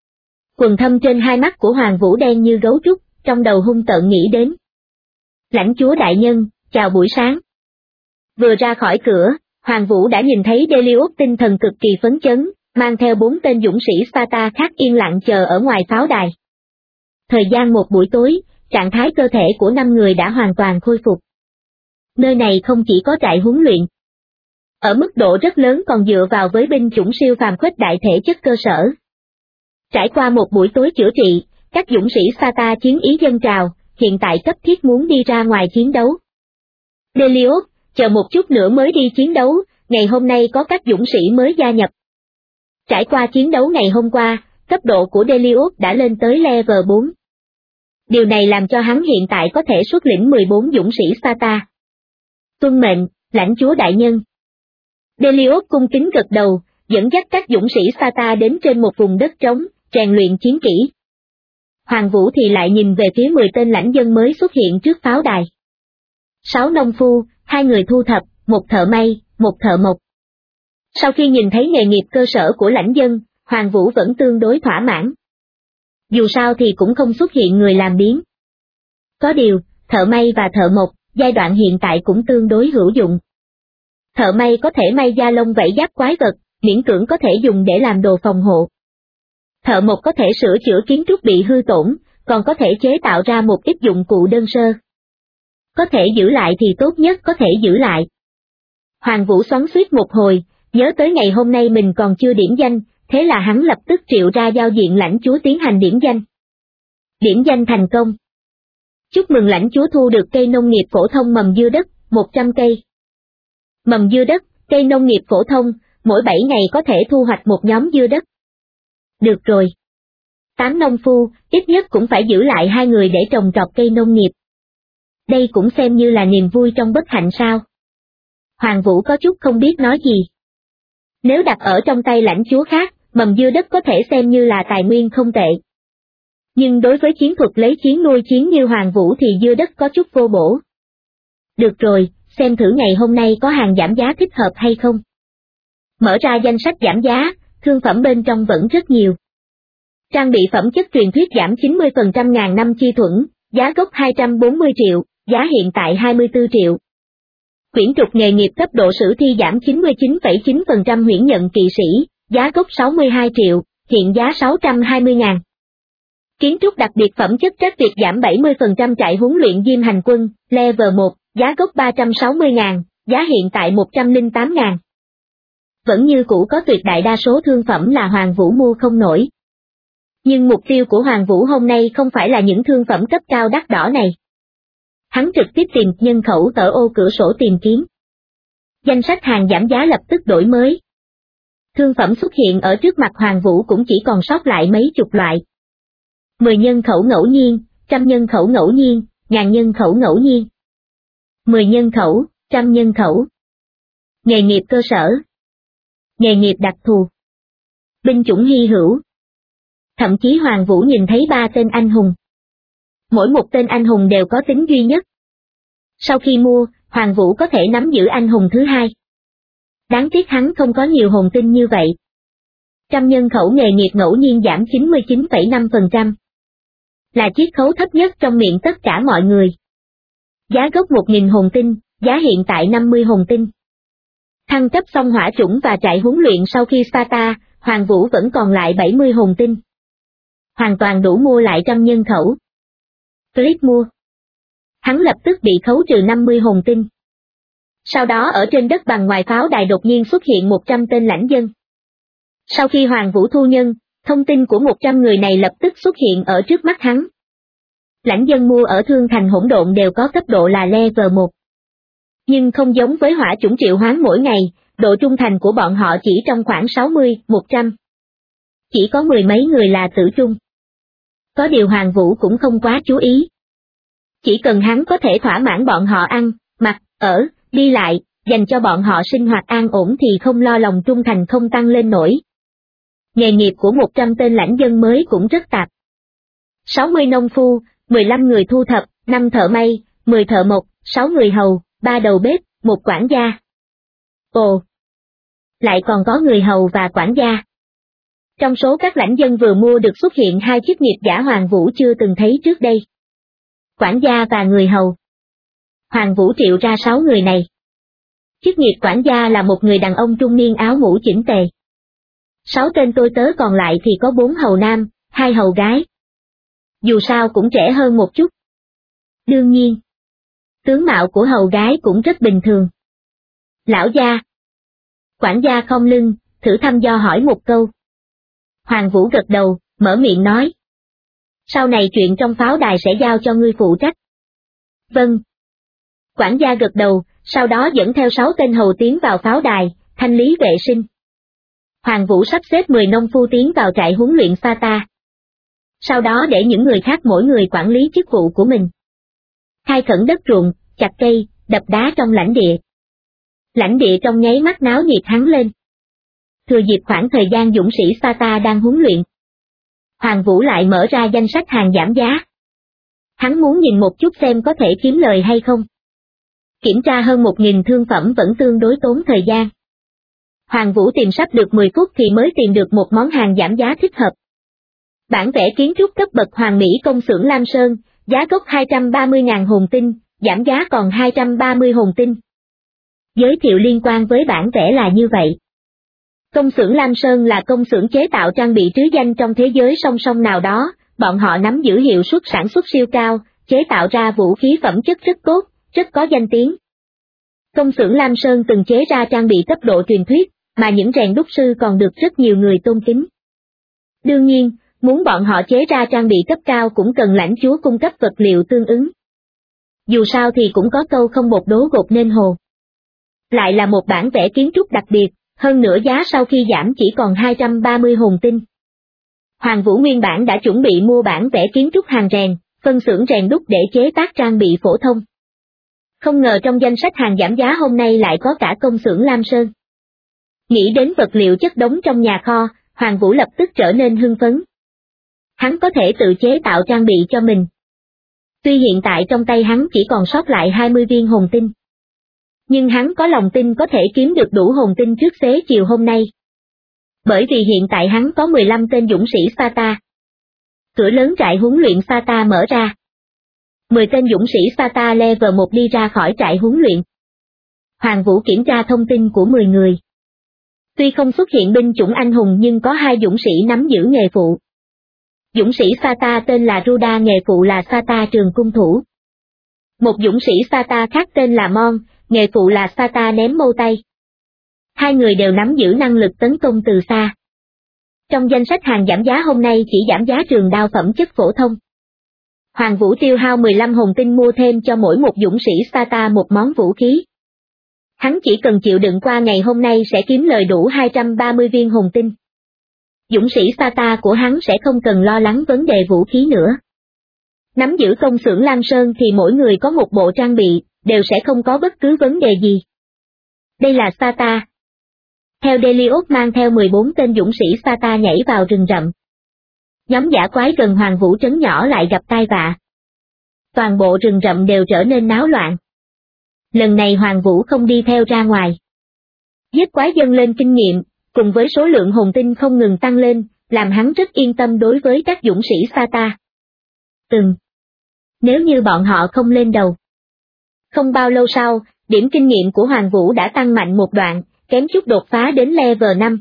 Quần thâm trên hai mắt của Hoàng Vũ đen như gấu trúc, trong đầu hung tợn nghĩ đến. Lãnh chúa đại nhân, chào buổi sáng. Vừa ra khỏi cửa, Hoàng Vũ đã nhìn thấy Delius tinh thần cực kỳ phấn chấn, mang theo 4 tên dũng sĩ Sparta khác yên lặng chờ ở ngoài pháo đài. Thời gian một buổi tối, trạng thái cơ thể của 5 người đã hoàn toàn khôi phục. Nơi này không chỉ có trại huấn luyện. Ở mức độ rất lớn còn dựa vào với binh chủng siêu phàm khuếch đại thể chất cơ sở. Trải qua một buổi tối chữa trị, các dũng sĩ Sparta chiến ý dâng trào, hiện tại cấp thiết muốn đi ra ngoài chiến đấu. Delius, chờ một chút nữa mới đi chiến đấu, ngày hôm nay có các dũng sĩ mới gia nhập. Trải qua chiến đấu ngày hôm qua, cấp độ của Delius đã lên tới level 4. Điều này làm cho hắn hiện tại có thể xuất lĩnh 14 dũng sĩ Sparta. Tuân mệnh, lãnh chúa đại nhân. Delius cung kính gật đầu, dẫn dắt các dũng sĩ Sparta đến trên một vùng đất trống, rèn luyện chiến kỹ. Hoàng Vũ thì lại nhìn về phía 10 tên lãnh dân mới xuất hiện trước pháo đài. 6 nông phu, 2 người thu thập, 1 thợ may, 1 thợ mộc. Sau khi nhìn thấy nghề nghiệp cơ sở của lãnh dân, Hoàng Vũ vẫn tương đối thỏa mãn. Dù sao thì cũng không xuất hiện người làm biếng. Có điều, thợ may và thợ mộc, giai đoạn hiện tại cũng tương đối hữu dụng. Thợ may có thể may da lông vảy giáp quái vật, miễn cưỡng có thể dùng để làm đồ phòng hộ. Thợ mộc có thể sửa chữa kiến trúc bị hư tổn, còn có thể chế tạo ra một ít dụng cụ đơn sơ. Có thể giữ lại thì tốt nhất có thể giữ lại. Hoàng Vũ xoắn xuýt một hồi, nhớ tới ngày hôm nay mình còn chưa điểm danh, thế là hắn lập tức triệu ra giao diện lãnh chúa tiến hành điểm danh. Điểm danh thành công. Chúc mừng lãnh chúa thu được cây nông nghiệp phổ thông mầm dưa đất, 100 cây. Mầm dưa đất, cây nông nghiệp phổ thông, mỗi 7 ngày có thể thu hoạch một nhóm dưa đất. Được rồi. 8 nông phu, ít nhất cũng phải giữ lại 2 người để trồng trọt cây nông nghiệp. Đây cũng xem như là niềm vui trong bất hạnh sao? Hoàng Vũ có chút không biết nói gì. Nếu đặt ở trong tay lãnh chúa khác, mầm dưa đất có thể xem như là tài nguyên không tệ. Nhưng đối với chiến thuật lấy chiến nuôi chiến như Hoàng Vũ thì dưa đất có chút vô bổ. Được rồi, xem thử ngày hôm nay có hàng giảm giá thích hợp hay không. Mở ra danh sách giảm giá, thương phẩm bên trong vẫn rất nhiều. Trang bị phẩm chất truyền thuyết giảm 90% ngàn năm chi thuẫn, giá gốc 240 triệu, giá hiện tại 24 triệu. Quyển trục nghề nghiệp cấp độ sử thi giảm 99,9% huyễn nhận kỵ sĩ, giá gốc 62 triệu, hiện giá 620.000. Kiến trúc đặc biệt phẩm chất trách việc giảm 70% trại huấn luyện diêm hành quân, level 1, giá gốc 360.000, giá hiện tại 108.000. Vẫn như cũ có tuyệt đại đa số thương phẩm là Hoàng Vũ mua không nổi. Nhưng mục tiêu của Hoàng Vũ hôm nay không phải là những thương phẩm cấp cao đắt đỏ này. Hắn trực tiếp tìm nhân khẩu ở ô cửa sổ tìm kiếm. Danh sách hàng giảm giá lập tức đổi mới. Thương phẩm xuất hiện ở trước mặt Hoàng Vũ cũng chỉ còn sót lại mấy chục loại. 10 nhân khẩu ngẫu nhiên, 100 nhân khẩu ngẫu nhiên, 1000 nhân khẩu ngẫu nhiên. 10 nhân khẩu, 100 nhân khẩu. Nghề nghiệp cơ sở. Nghề nghiệp đặc thù. Binh chủng hy hữu. Thậm chí Hoàng Vũ nhìn thấy 3 tên anh hùng. Mỗi một tên anh hùng đều có tính duy nhất. Sau khi mua, Hoàng Vũ có thể nắm giữ anh hùng thứ hai. Đáng tiếc hắn không có nhiều hồn tinh như vậy. 100 nhân khẩu nghề nghiệp ngẫu nhiên giảm 99,5%. Là chiết khấu thấp nhất trong miệng tất cả mọi người. Giá gốc 1.000 hồn tinh, giá hiện tại 50 hồn tinh. Thăng cấp xong hỏa chủng và trại huấn luyện sau khi Sparta, Hoàng Vũ vẫn còn lại 70 hồn tinh. Hoàn toàn đủ mua lại 100 nhân khẩu. Click mua. Hắn lập tức bị khấu trừ 50 hồn tinh. Sau đó ở trên đất bằng ngoài pháo đài đột nhiên xuất hiện 100 tên lãnh dân. Sau khi Hoàng Vũ thu nhân, thông tin của 100 người này lập tức xuất hiện ở trước mắt hắn. Lãnh dân mua ở Thương Thành Hỗn Độn đều có cấp độ là level 1. Nhưng không giống với hỏa chủng triệu hoán mỗi ngày, độ trung thành của bọn họ chỉ trong khoảng 60, 100. Chỉ có 10 mấy người là tử trung. Có điều Hoàng Vũ cũng không quá chú ý. Chỉ cần hắn có thể thỏa mãn bọn họ ăn, mặc, ở, đi lại, dành cho bọn họ sinh hoạt an ổn thì không lo lòng trung thành không tăng lên nổi. Nghề nghiệp của 100 tên lãnh dân mới cũng rất tạp. 60 nông phu, 15 người thu thập, 5 thợ may, 10 thợ mộc, 6 người hầu, 3 đầu bếp, 1 quản gia. Ồ! Lại còn có người hầu và quản gia. Trong số các lãnh dân vừa mua được xuất hiện 2 chức nghiệp giả Hoàng Vũ chưa từng thấy trước đây. Quản gia và người hầu. Hoàng Vũ triệu ra 6 người này. Chức nghiệp quản gia là một người đàn ông trung niên áo mũ chỉnh tề. 6 tên tôi tớ còn lại thì có 4 hầu nam, 2 hầu gái. Dù sao cũng trẻ hơn một chút. Đương nhiên, tướng mạo của hầu gái cũng rất bình thường. Lão gia. Quản gia khom lưng, thử thăm dò hỏi một câu. Hoàng Vũ gật đầu, mở miệng nói. Sau này chuyện trong pháo đài sẽ giao cho ngươi phụ trách. Vâng. Quản gia gật đầu, sau đó dẫn theo 6 tên hầu tiến vào pháo đài, thanh lý vệ sinh. Hoàng Vũ sắp xếp 10 nông phu tiến vào trại huấn luyện Sparta. Sau đó để những người khác mỗi người quản lý chức vụ của mình. Khai khẩn đất ruộng, chặt cây, đập đá trong lãnh địa. Lãnh địa trong nháy mắt náo nhiệt hắn lên. Thừa dịp khoảng thời gian dũng sĩ Sparta đang huấn luyện, Hoàng Vũ lại mở ra danh sách hàng giảm giá. Hắn muốn nhìn một chút xem có thể kiếm lời hay không. Kiểm tra hơn 1.000 thương phẩm vẫn tương đối tốn thời gian. Hoàng Vũ tìm sắp được 10 phút thì mới tìm được một món hàng giảm giá thích hợp. Bản vẽ kiến trúc cấp bậc Hoàng Mỹ công xưởng Lam Sơn, giá gốc 230.000 hồn tinh, giảm giá còn 230 hồn tinh. Giới thiệu liên quan với bản vẽ là như vậy. Công xưởng Lam Sơn là công xưởng chế tạo trang bị trứ danh trong thế giới song song nào đó, bọn họ nắm giữ hiệu suất sản xuất siêu cao, chế tạo ra vũ khí phẩm chất rất tốt, rất có danh tiếng. Công xưởng Lam Sơn từng chế ra trang bị cấp độ truyền thuyết, mà những rèn đúc sư còn được rất nhiều người tôn kính. Đương nhiên, muốn bọn họ chế ra trang bị cấp cao cũng cần lãnh chúa cung cấp vật liệu tương ứng. Dù sao thì cũng có câu không một đố gột nên hồ. Lại là một bản vẽ kiến trúc đặc biệt, hơn nữa giá sau khi giảm chỉ còn 230 hồn tinh. Hoàng Vũ nguyên bản đã chuẩn bị mua bản vẽ kiến trúc hàng rèn, phân xưởng rèn đúc để chế tác trang bị phổ thông. Không ngờ trong danh sách hàng giảm giá hôm nay lại có cả công xưởng Lam Sơn. Nghĩ đến vật liệu chất đống trong nhà kho, Hoàng Vũ lập tức trở nên hưng phấn. Hắn có thể tự chế tạo trang bị cho mình. Tuy hiện tại trong tay hắn chỉ còn sót lại 20 viên hồn tinh. Nhưng hắn có lòng tin có thể kiếm được đủ hồn tinh trước xế chiều hôm nay. Bởi vì hiện tại hắn có 15 tên dũng sĩ Sparta. Cửa lớn trại huấn luyện Sparta mở ra. 10 tên dũng sĩ Sparta level 1 đi ra khỏi trại huấn luyện. Hoàng Vũ kiểm tra thông tin của 10 người. Tuy không xuất hiện binh chủng anh hùng nhưng có 2 dũng sĩ nắm giữ nghề phụ. Dũng sĩ Sparta tên là Ruda, nghề phụ là Sparta trường cung thủ. Một dũng sĩ Sparta khác tên là Mon, nghề phụ là Sparta ném mâu tay. 2 người đều nắm giữ năng lực tấn công từ xa. Trong danh sách hàng giảm giá hôm nay chỉ giảm giá trường đao phẩm chất phổ thông. Hoàng Vũ tiêu hao 15 hồn tinh mua thêm cho mỗi một dũng sĩ Sparta một món vũ khí. Hắn chỉ cần chịu đựng qua ngày hôm nay sẽ kiếm lời đủ 230 viên hồn tinh. Dũng sĩ Sparta của hắn sẽ không cần lo lắng vấn đề vũ khí nữa. Nắm giữ công xưởng Lam Sơn thì mỗi người có một bộ trang bị, đều sẽ không có bất cứ vấn đề gì. Đây là Sparta. Theo Delios mang theo 14 tên dũng sĩ Sparta nhảy vào rừng rậm. Nhóm dã quái gần Hoàng Vũ trấn nhỏ lại gặp tai vạ. Toàn bộ rừng rậm đều trở nên náo loạn. Lần này Hoàng Vũ không đi theo ra ngoài. Giết quái dâng lên kinh nghiệm, cùng với số lượng hồn tinh không ngừng tăng lên, làm hắn rất yên tâm đối với các dũng sĩ Sparta. Nếu như bọn họ không lên đầu. Không bao lâu sau, điểm kinh nghiệm của Hoàng Vũ đã tăng mạnh một đoạn, kém chút đột phá đến level 5.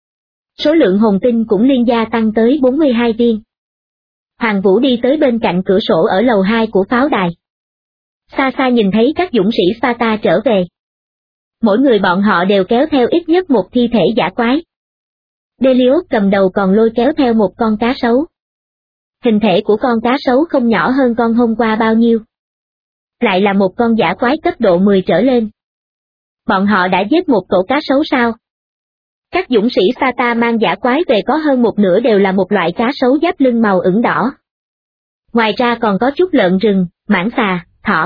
Số lượng hồn tinh cũng liên gia tăng tới 42 viên. Hoàng Vũ đi tới bên cạnh cửa sổ ở lầu 2 của pháo đài. Xa xa nhìn thấy các dũng sĩ Sparta trở về. Mỗi người bọn họ đều kéo theo ít nhất một thi thể dã quái. Delios cầm đầu còn lôi kéo theo một con cá sấu. Hình thể của con cá sấu không nhỏ hơn con hôm qua bao nhiêu. Lại là một con dã quái cấp độ 10 trở lên. Bọn họ đã giết một tổ cá sấu sao? Các dũng sĩ Sparta mang dã quái về có hơn một nửa đều là một loại cá sấu giáp lưng màu ửng đỏ. Ngoài ra còn có chút lợn rừng, mãng xà, thỏ.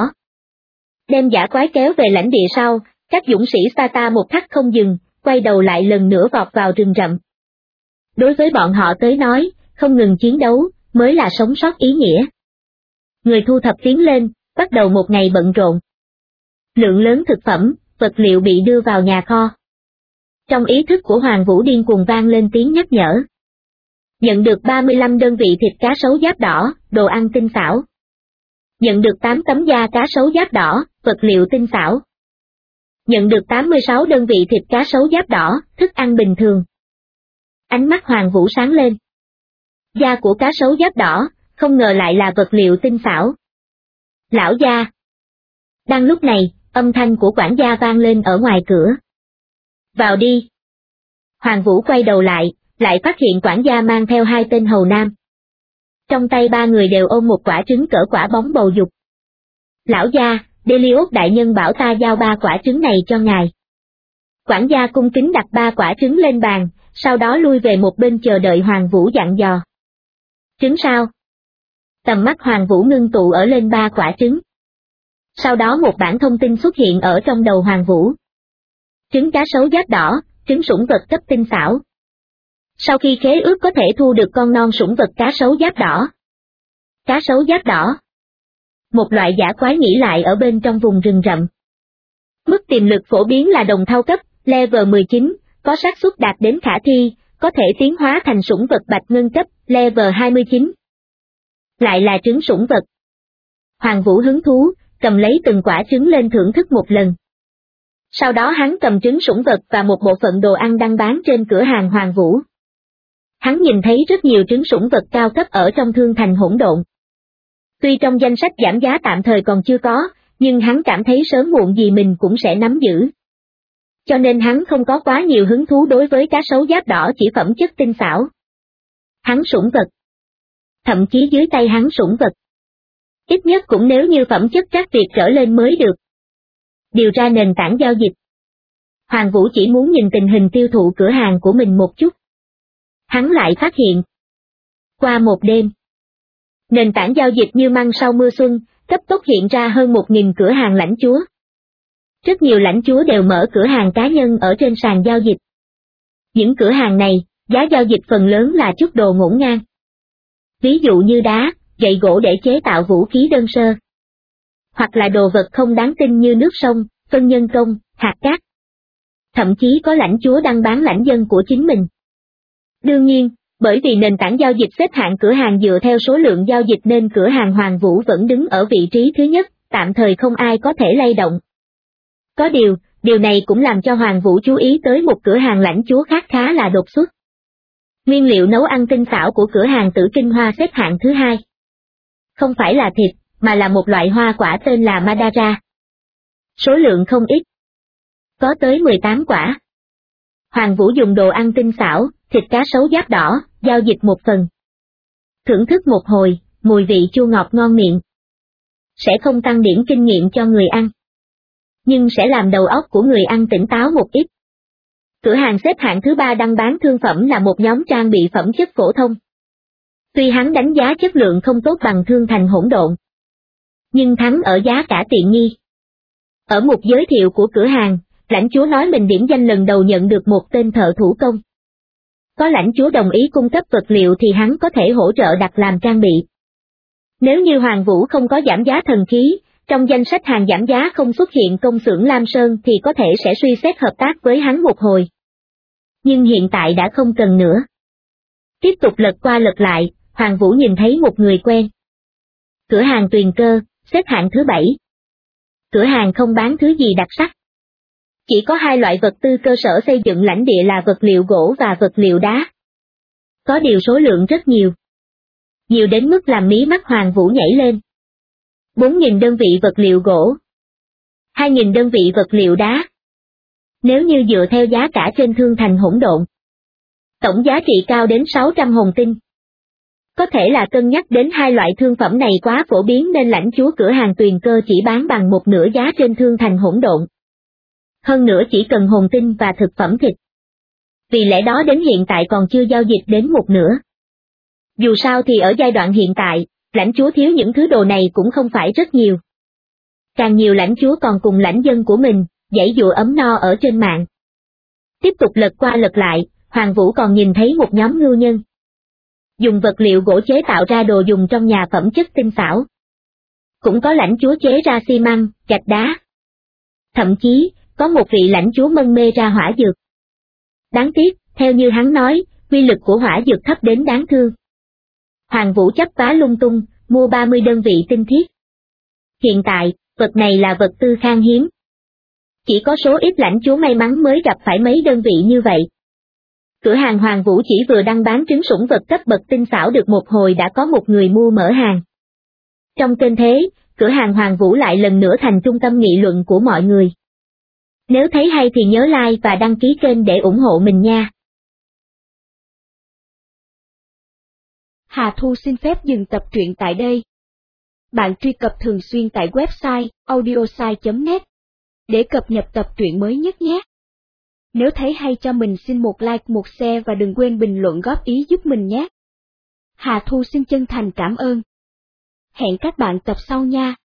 Đem dã quái kéo về lãnh địa sau, các dũng sĩ Sparta một khắc không dừng, quay đầu lại lần nữa vọt vào rừng rậm. Đối với bọn họ tới nói, không ngừng chiến đấu, mới là sống sót ý nghĩa. Người thu thập tiến lên, bắt đầu một ngày bận rộn. Lượng lớn thực phẩm, vật liệu bị đưa vào nhà kho. Trong ý thức của Hoàng Vũ điên cuồng vang lên tiếng nhắc nhở. Nhận được 35 đơn vị thịt cá sấu giáp đỏ, đồ ăn tinh xảo. Nhận được 8 tấm da cá sấu giáp đỏ, vật liệu tinh xảo. Nhận được 86 đơn vị thịt cá sấu giáp đỏ, thức ăn bình thường. Ánh mắt Hoàng Vũ sáng lên. Da của cá sấu giáp đỏ, không ngờ lại là vật liệu tinh xảo. Lão gia. Đang lúc này, âm thanh của quản gia vang lên ở ngoài cửa. Vào đi. Hoàng Vũ quay đầu lại phát hiện quản gia mang theo 2 tên hầu nam. Trong tay 3 người đều ôm một quả trứng cỡ quả bóng bầu dục. Lão gia, Delios đại nhân bảo ta giao 3 quả trứng này cho ngài. Quản gia cung kính đặt 3 quả trứng lên bàn, sau đó lui về một bên chờ đợi Hoàng Vũ dặn dò. Trứng sao? Tầm mắt Hoàng Vũ ngưng tụ ở lên 3 quả trứng. Sau đó một bản thông tin xuất hiện ở trong đầu Hoàng Vũ. Trứng cá sấu giáp đỏ, trứng sủng vật cấp tinh xảo. Sau khi khế ước có thể thu được con non sủng vật cá sấu giáp đỏ. Cá sấu giáp đỏ. Một loại dã quái nghĩ lại ở bên trong vùng rừng rậm. Mức tiềm lực phổ biến là đồng thau cấp, level 19, có xác suất đạt đến khả thi, có thể tiến hóa thành sủng vật bạch ngân cấp, level 29. Lại là trứng sủng vật. Hoàng Vũ hứng thú, cầm lấy từng quả trứng lên thưởng thức một lần. Sau đó hắn cầm trứng sủng vật và một bộ phận đồ ăn đang bán trên cửa hàng Hoàng Vũ. Hắn nhìn thấy rất nhiều trứng sủng vật cao cấp ở trong thương thành hỗn độn. Tuy trong danh sách giảm giá tạm thời còn chưa có, nhưng hắn cảm thấy sớm muộn gì mình cũng sẽ nắm giữ. Cho nên hắn không có quá nhiều hứng thú đối với cá sấu giáp đỏ chỉ phẩm chất tinh xảo. Hắn sủng vật. Thậm chí dưới tay hắn sủng vật. Ít nhất cũng nếu như phẩm chất trắc việt trở lên mới được. Điều ra nền tảng giao dịch. Hoàng Vũ chỉ muốn nhìn tình hình tiêu thụ cửa hàng của mình một chút. Hắn lại phát hiện. Qua một đêm, nền tảng giao dịch như măng sau mưa xuân, cấp tốc hiện ra hơn 1.000 cửa hàng lãnh chúa. Rất nhiều lãnh chúa đều mở cửa hàng cá nhân ở trên sàn giao dịch. Những cửa hàng này, giá giao dịch phần lớn là chút đồ ngổn ngang. Ví dụ như đá, gậy gỗ để chế tạo vũ khí đơn sơ. Hoặc là đồ vật không đáng tin như nước sông, phân nhân công, hạt cát. Thậm chí có lãnh chúa đang bán lãnh dân của chính mình. Đương nhiên, bởi vì nền tảng giao dịch xếp hạng cửa hàng dựa theo số lượng giao dịch nên cửa hàng Hoàng Vũ vẫn đứng ở vị trí thứ nhất, tạm thời không ai có thể lay động. Có điều này cũng làm cho Hoàng Vũ chú ý tới một cửa hàng lãnh chúa khác khá là đột xuất. Nguyên liệu nấu ăn tinh xảo của cửa hàng Tử Kinh Hoa xếp hạng thứ 2. Không phải là thịt, mà là một loại hoa quả tên là Madara. Số lượng không ít. Có tới 18 quả. Hoàng Vũ dùng đồ ăn tinh xảo, thịt cá sấu giáp đỏ, giao dịch một phần. Thưởng thức một hồi, mùi vị chua ngọt ngon miệng. Sẽ không tăng điểm kinh nghiệm cho người ăn, nhưng sẽ làm đầu óc của người ăn tỉnh táo một ít. Cửa hàng xếp hạng thứ 3 đăng bán thương phẩm là một nhóm trang bị phẩm chất phổ thông. Tuy hắn đánh giá chất lượng không tốt bằng Thương Thành Hỗn Độn, nhưng thắng ở giá cả tiện nghi. Ở mục giới thiệu của cửa hàng, lãnh chúa nói mình điểm danh lần đầu nhận được một tên thợ thủ công. Có lãnh chúa đồng ý cung cấp vật liệu thì hắn có thể hỗ trợ đặt làm trang bị. Nếu như Hoàng Vũ không có giảm giá thần khí, trong danh sách hàng giảm giá không xuất hiện công xưởng Lam Sơn thì có thể sẽ suy xét hợp tác với hắn một hồi. Nhưng hiện tại đã không cần nữa. Tiếp tục lật qua lật lại, Hoàng Vũ nhìn thấy một người quen. Cửa hàng Tuyền Cơ, xếp hạng thứ 7. Cửa hàng không bán thứ gì đặc sắc. Chỉ có 2 loại vật tư cơ sở xây dựng lãnh địa là vật liệu gỗ và vật liệu đá. Có điều số lượng rất nhiều. Nhiều đến mức làm mí mắt Hoàng Vũ nhảy lên. 4.000 đơn vị vật liệu gỗ. 2.000 đơn vị vật liệu đá. Nếu như dựa theo giá cả trên Thương Thành Hỗn Độn, tổng giá trị cao đến 600 hồn tinh. Có thể là cân nhắc đến 2 loại thương phẩm này quá phổ biến nên lãnh chúa cửa hàng Tuyền Cơ chỉ bán bằng một nửa giá trên Thương Thành Hỗn Độn. Hơn nữa chỉ cần hồn tinh và thực phẩm thịt. Vì lẽ đó đến hiện tại còn chưa giao dịch đến một nửa. Dù sao thì ở giai đoạn hiện tại, lãnh chúa thiếu những thứ đồ này cũng không phải rất nhiều. Càng nhiều lãnh chúa còn cùng lãnh dân của mình, giãy dụa ấm no ở trên mạng. Tiếp tục lật qua lật lại, Hoàng Vũ còn nhìn thấy một nhóm ngưu nhân. Dùng vật liệu gỗ chế tạo ra đồ dùng trong nhà phẩm chất tinh xảo. Cũng có lãnh chúa chế ra xi măng, gạch đá. Thậm chí, có một vị lãnh chúa mân mê ra hỏa dược. Đáng tiếc, theo như hắn nói, quy lực của hỏa dược thấp đến đáng thương. Hoàng Vũ chấp vá lung tung, mua 30 đơn vị tinh thiết. Hiện tại, vật này là vật tư khan hiếm. Chỉ có số ít lãnh chúa may mắn mới gặp phải mấy đơn vị như vậy. Cửa hàng Hoàng Vũ chỉ vừa đăng bán trứng sủng vật cấp bậc tinh xảo được một hồi đã có một người mua mở hàng. Trong kênh thế, cửa hàng Hoàng Vũ lại lần nữa thành trung tâm nghị luận của mọi người. Nếu thấy hay thì nhớ like và đăng ký kênh để ủng hộ mình nha. Hà Thu xin phép dừng tập truyện tại đây. Bạn truy cập thường xuyên tại website audiosai.net để cập nhật tập truyện mới nhất nhé. Nếu thấy hay cho mình xin một like một share và đừng quên bình luận góp ý giúp mình nhé. Hà Thu xin chân thành cảm ơn. Hẹn các bạn tập sau nha.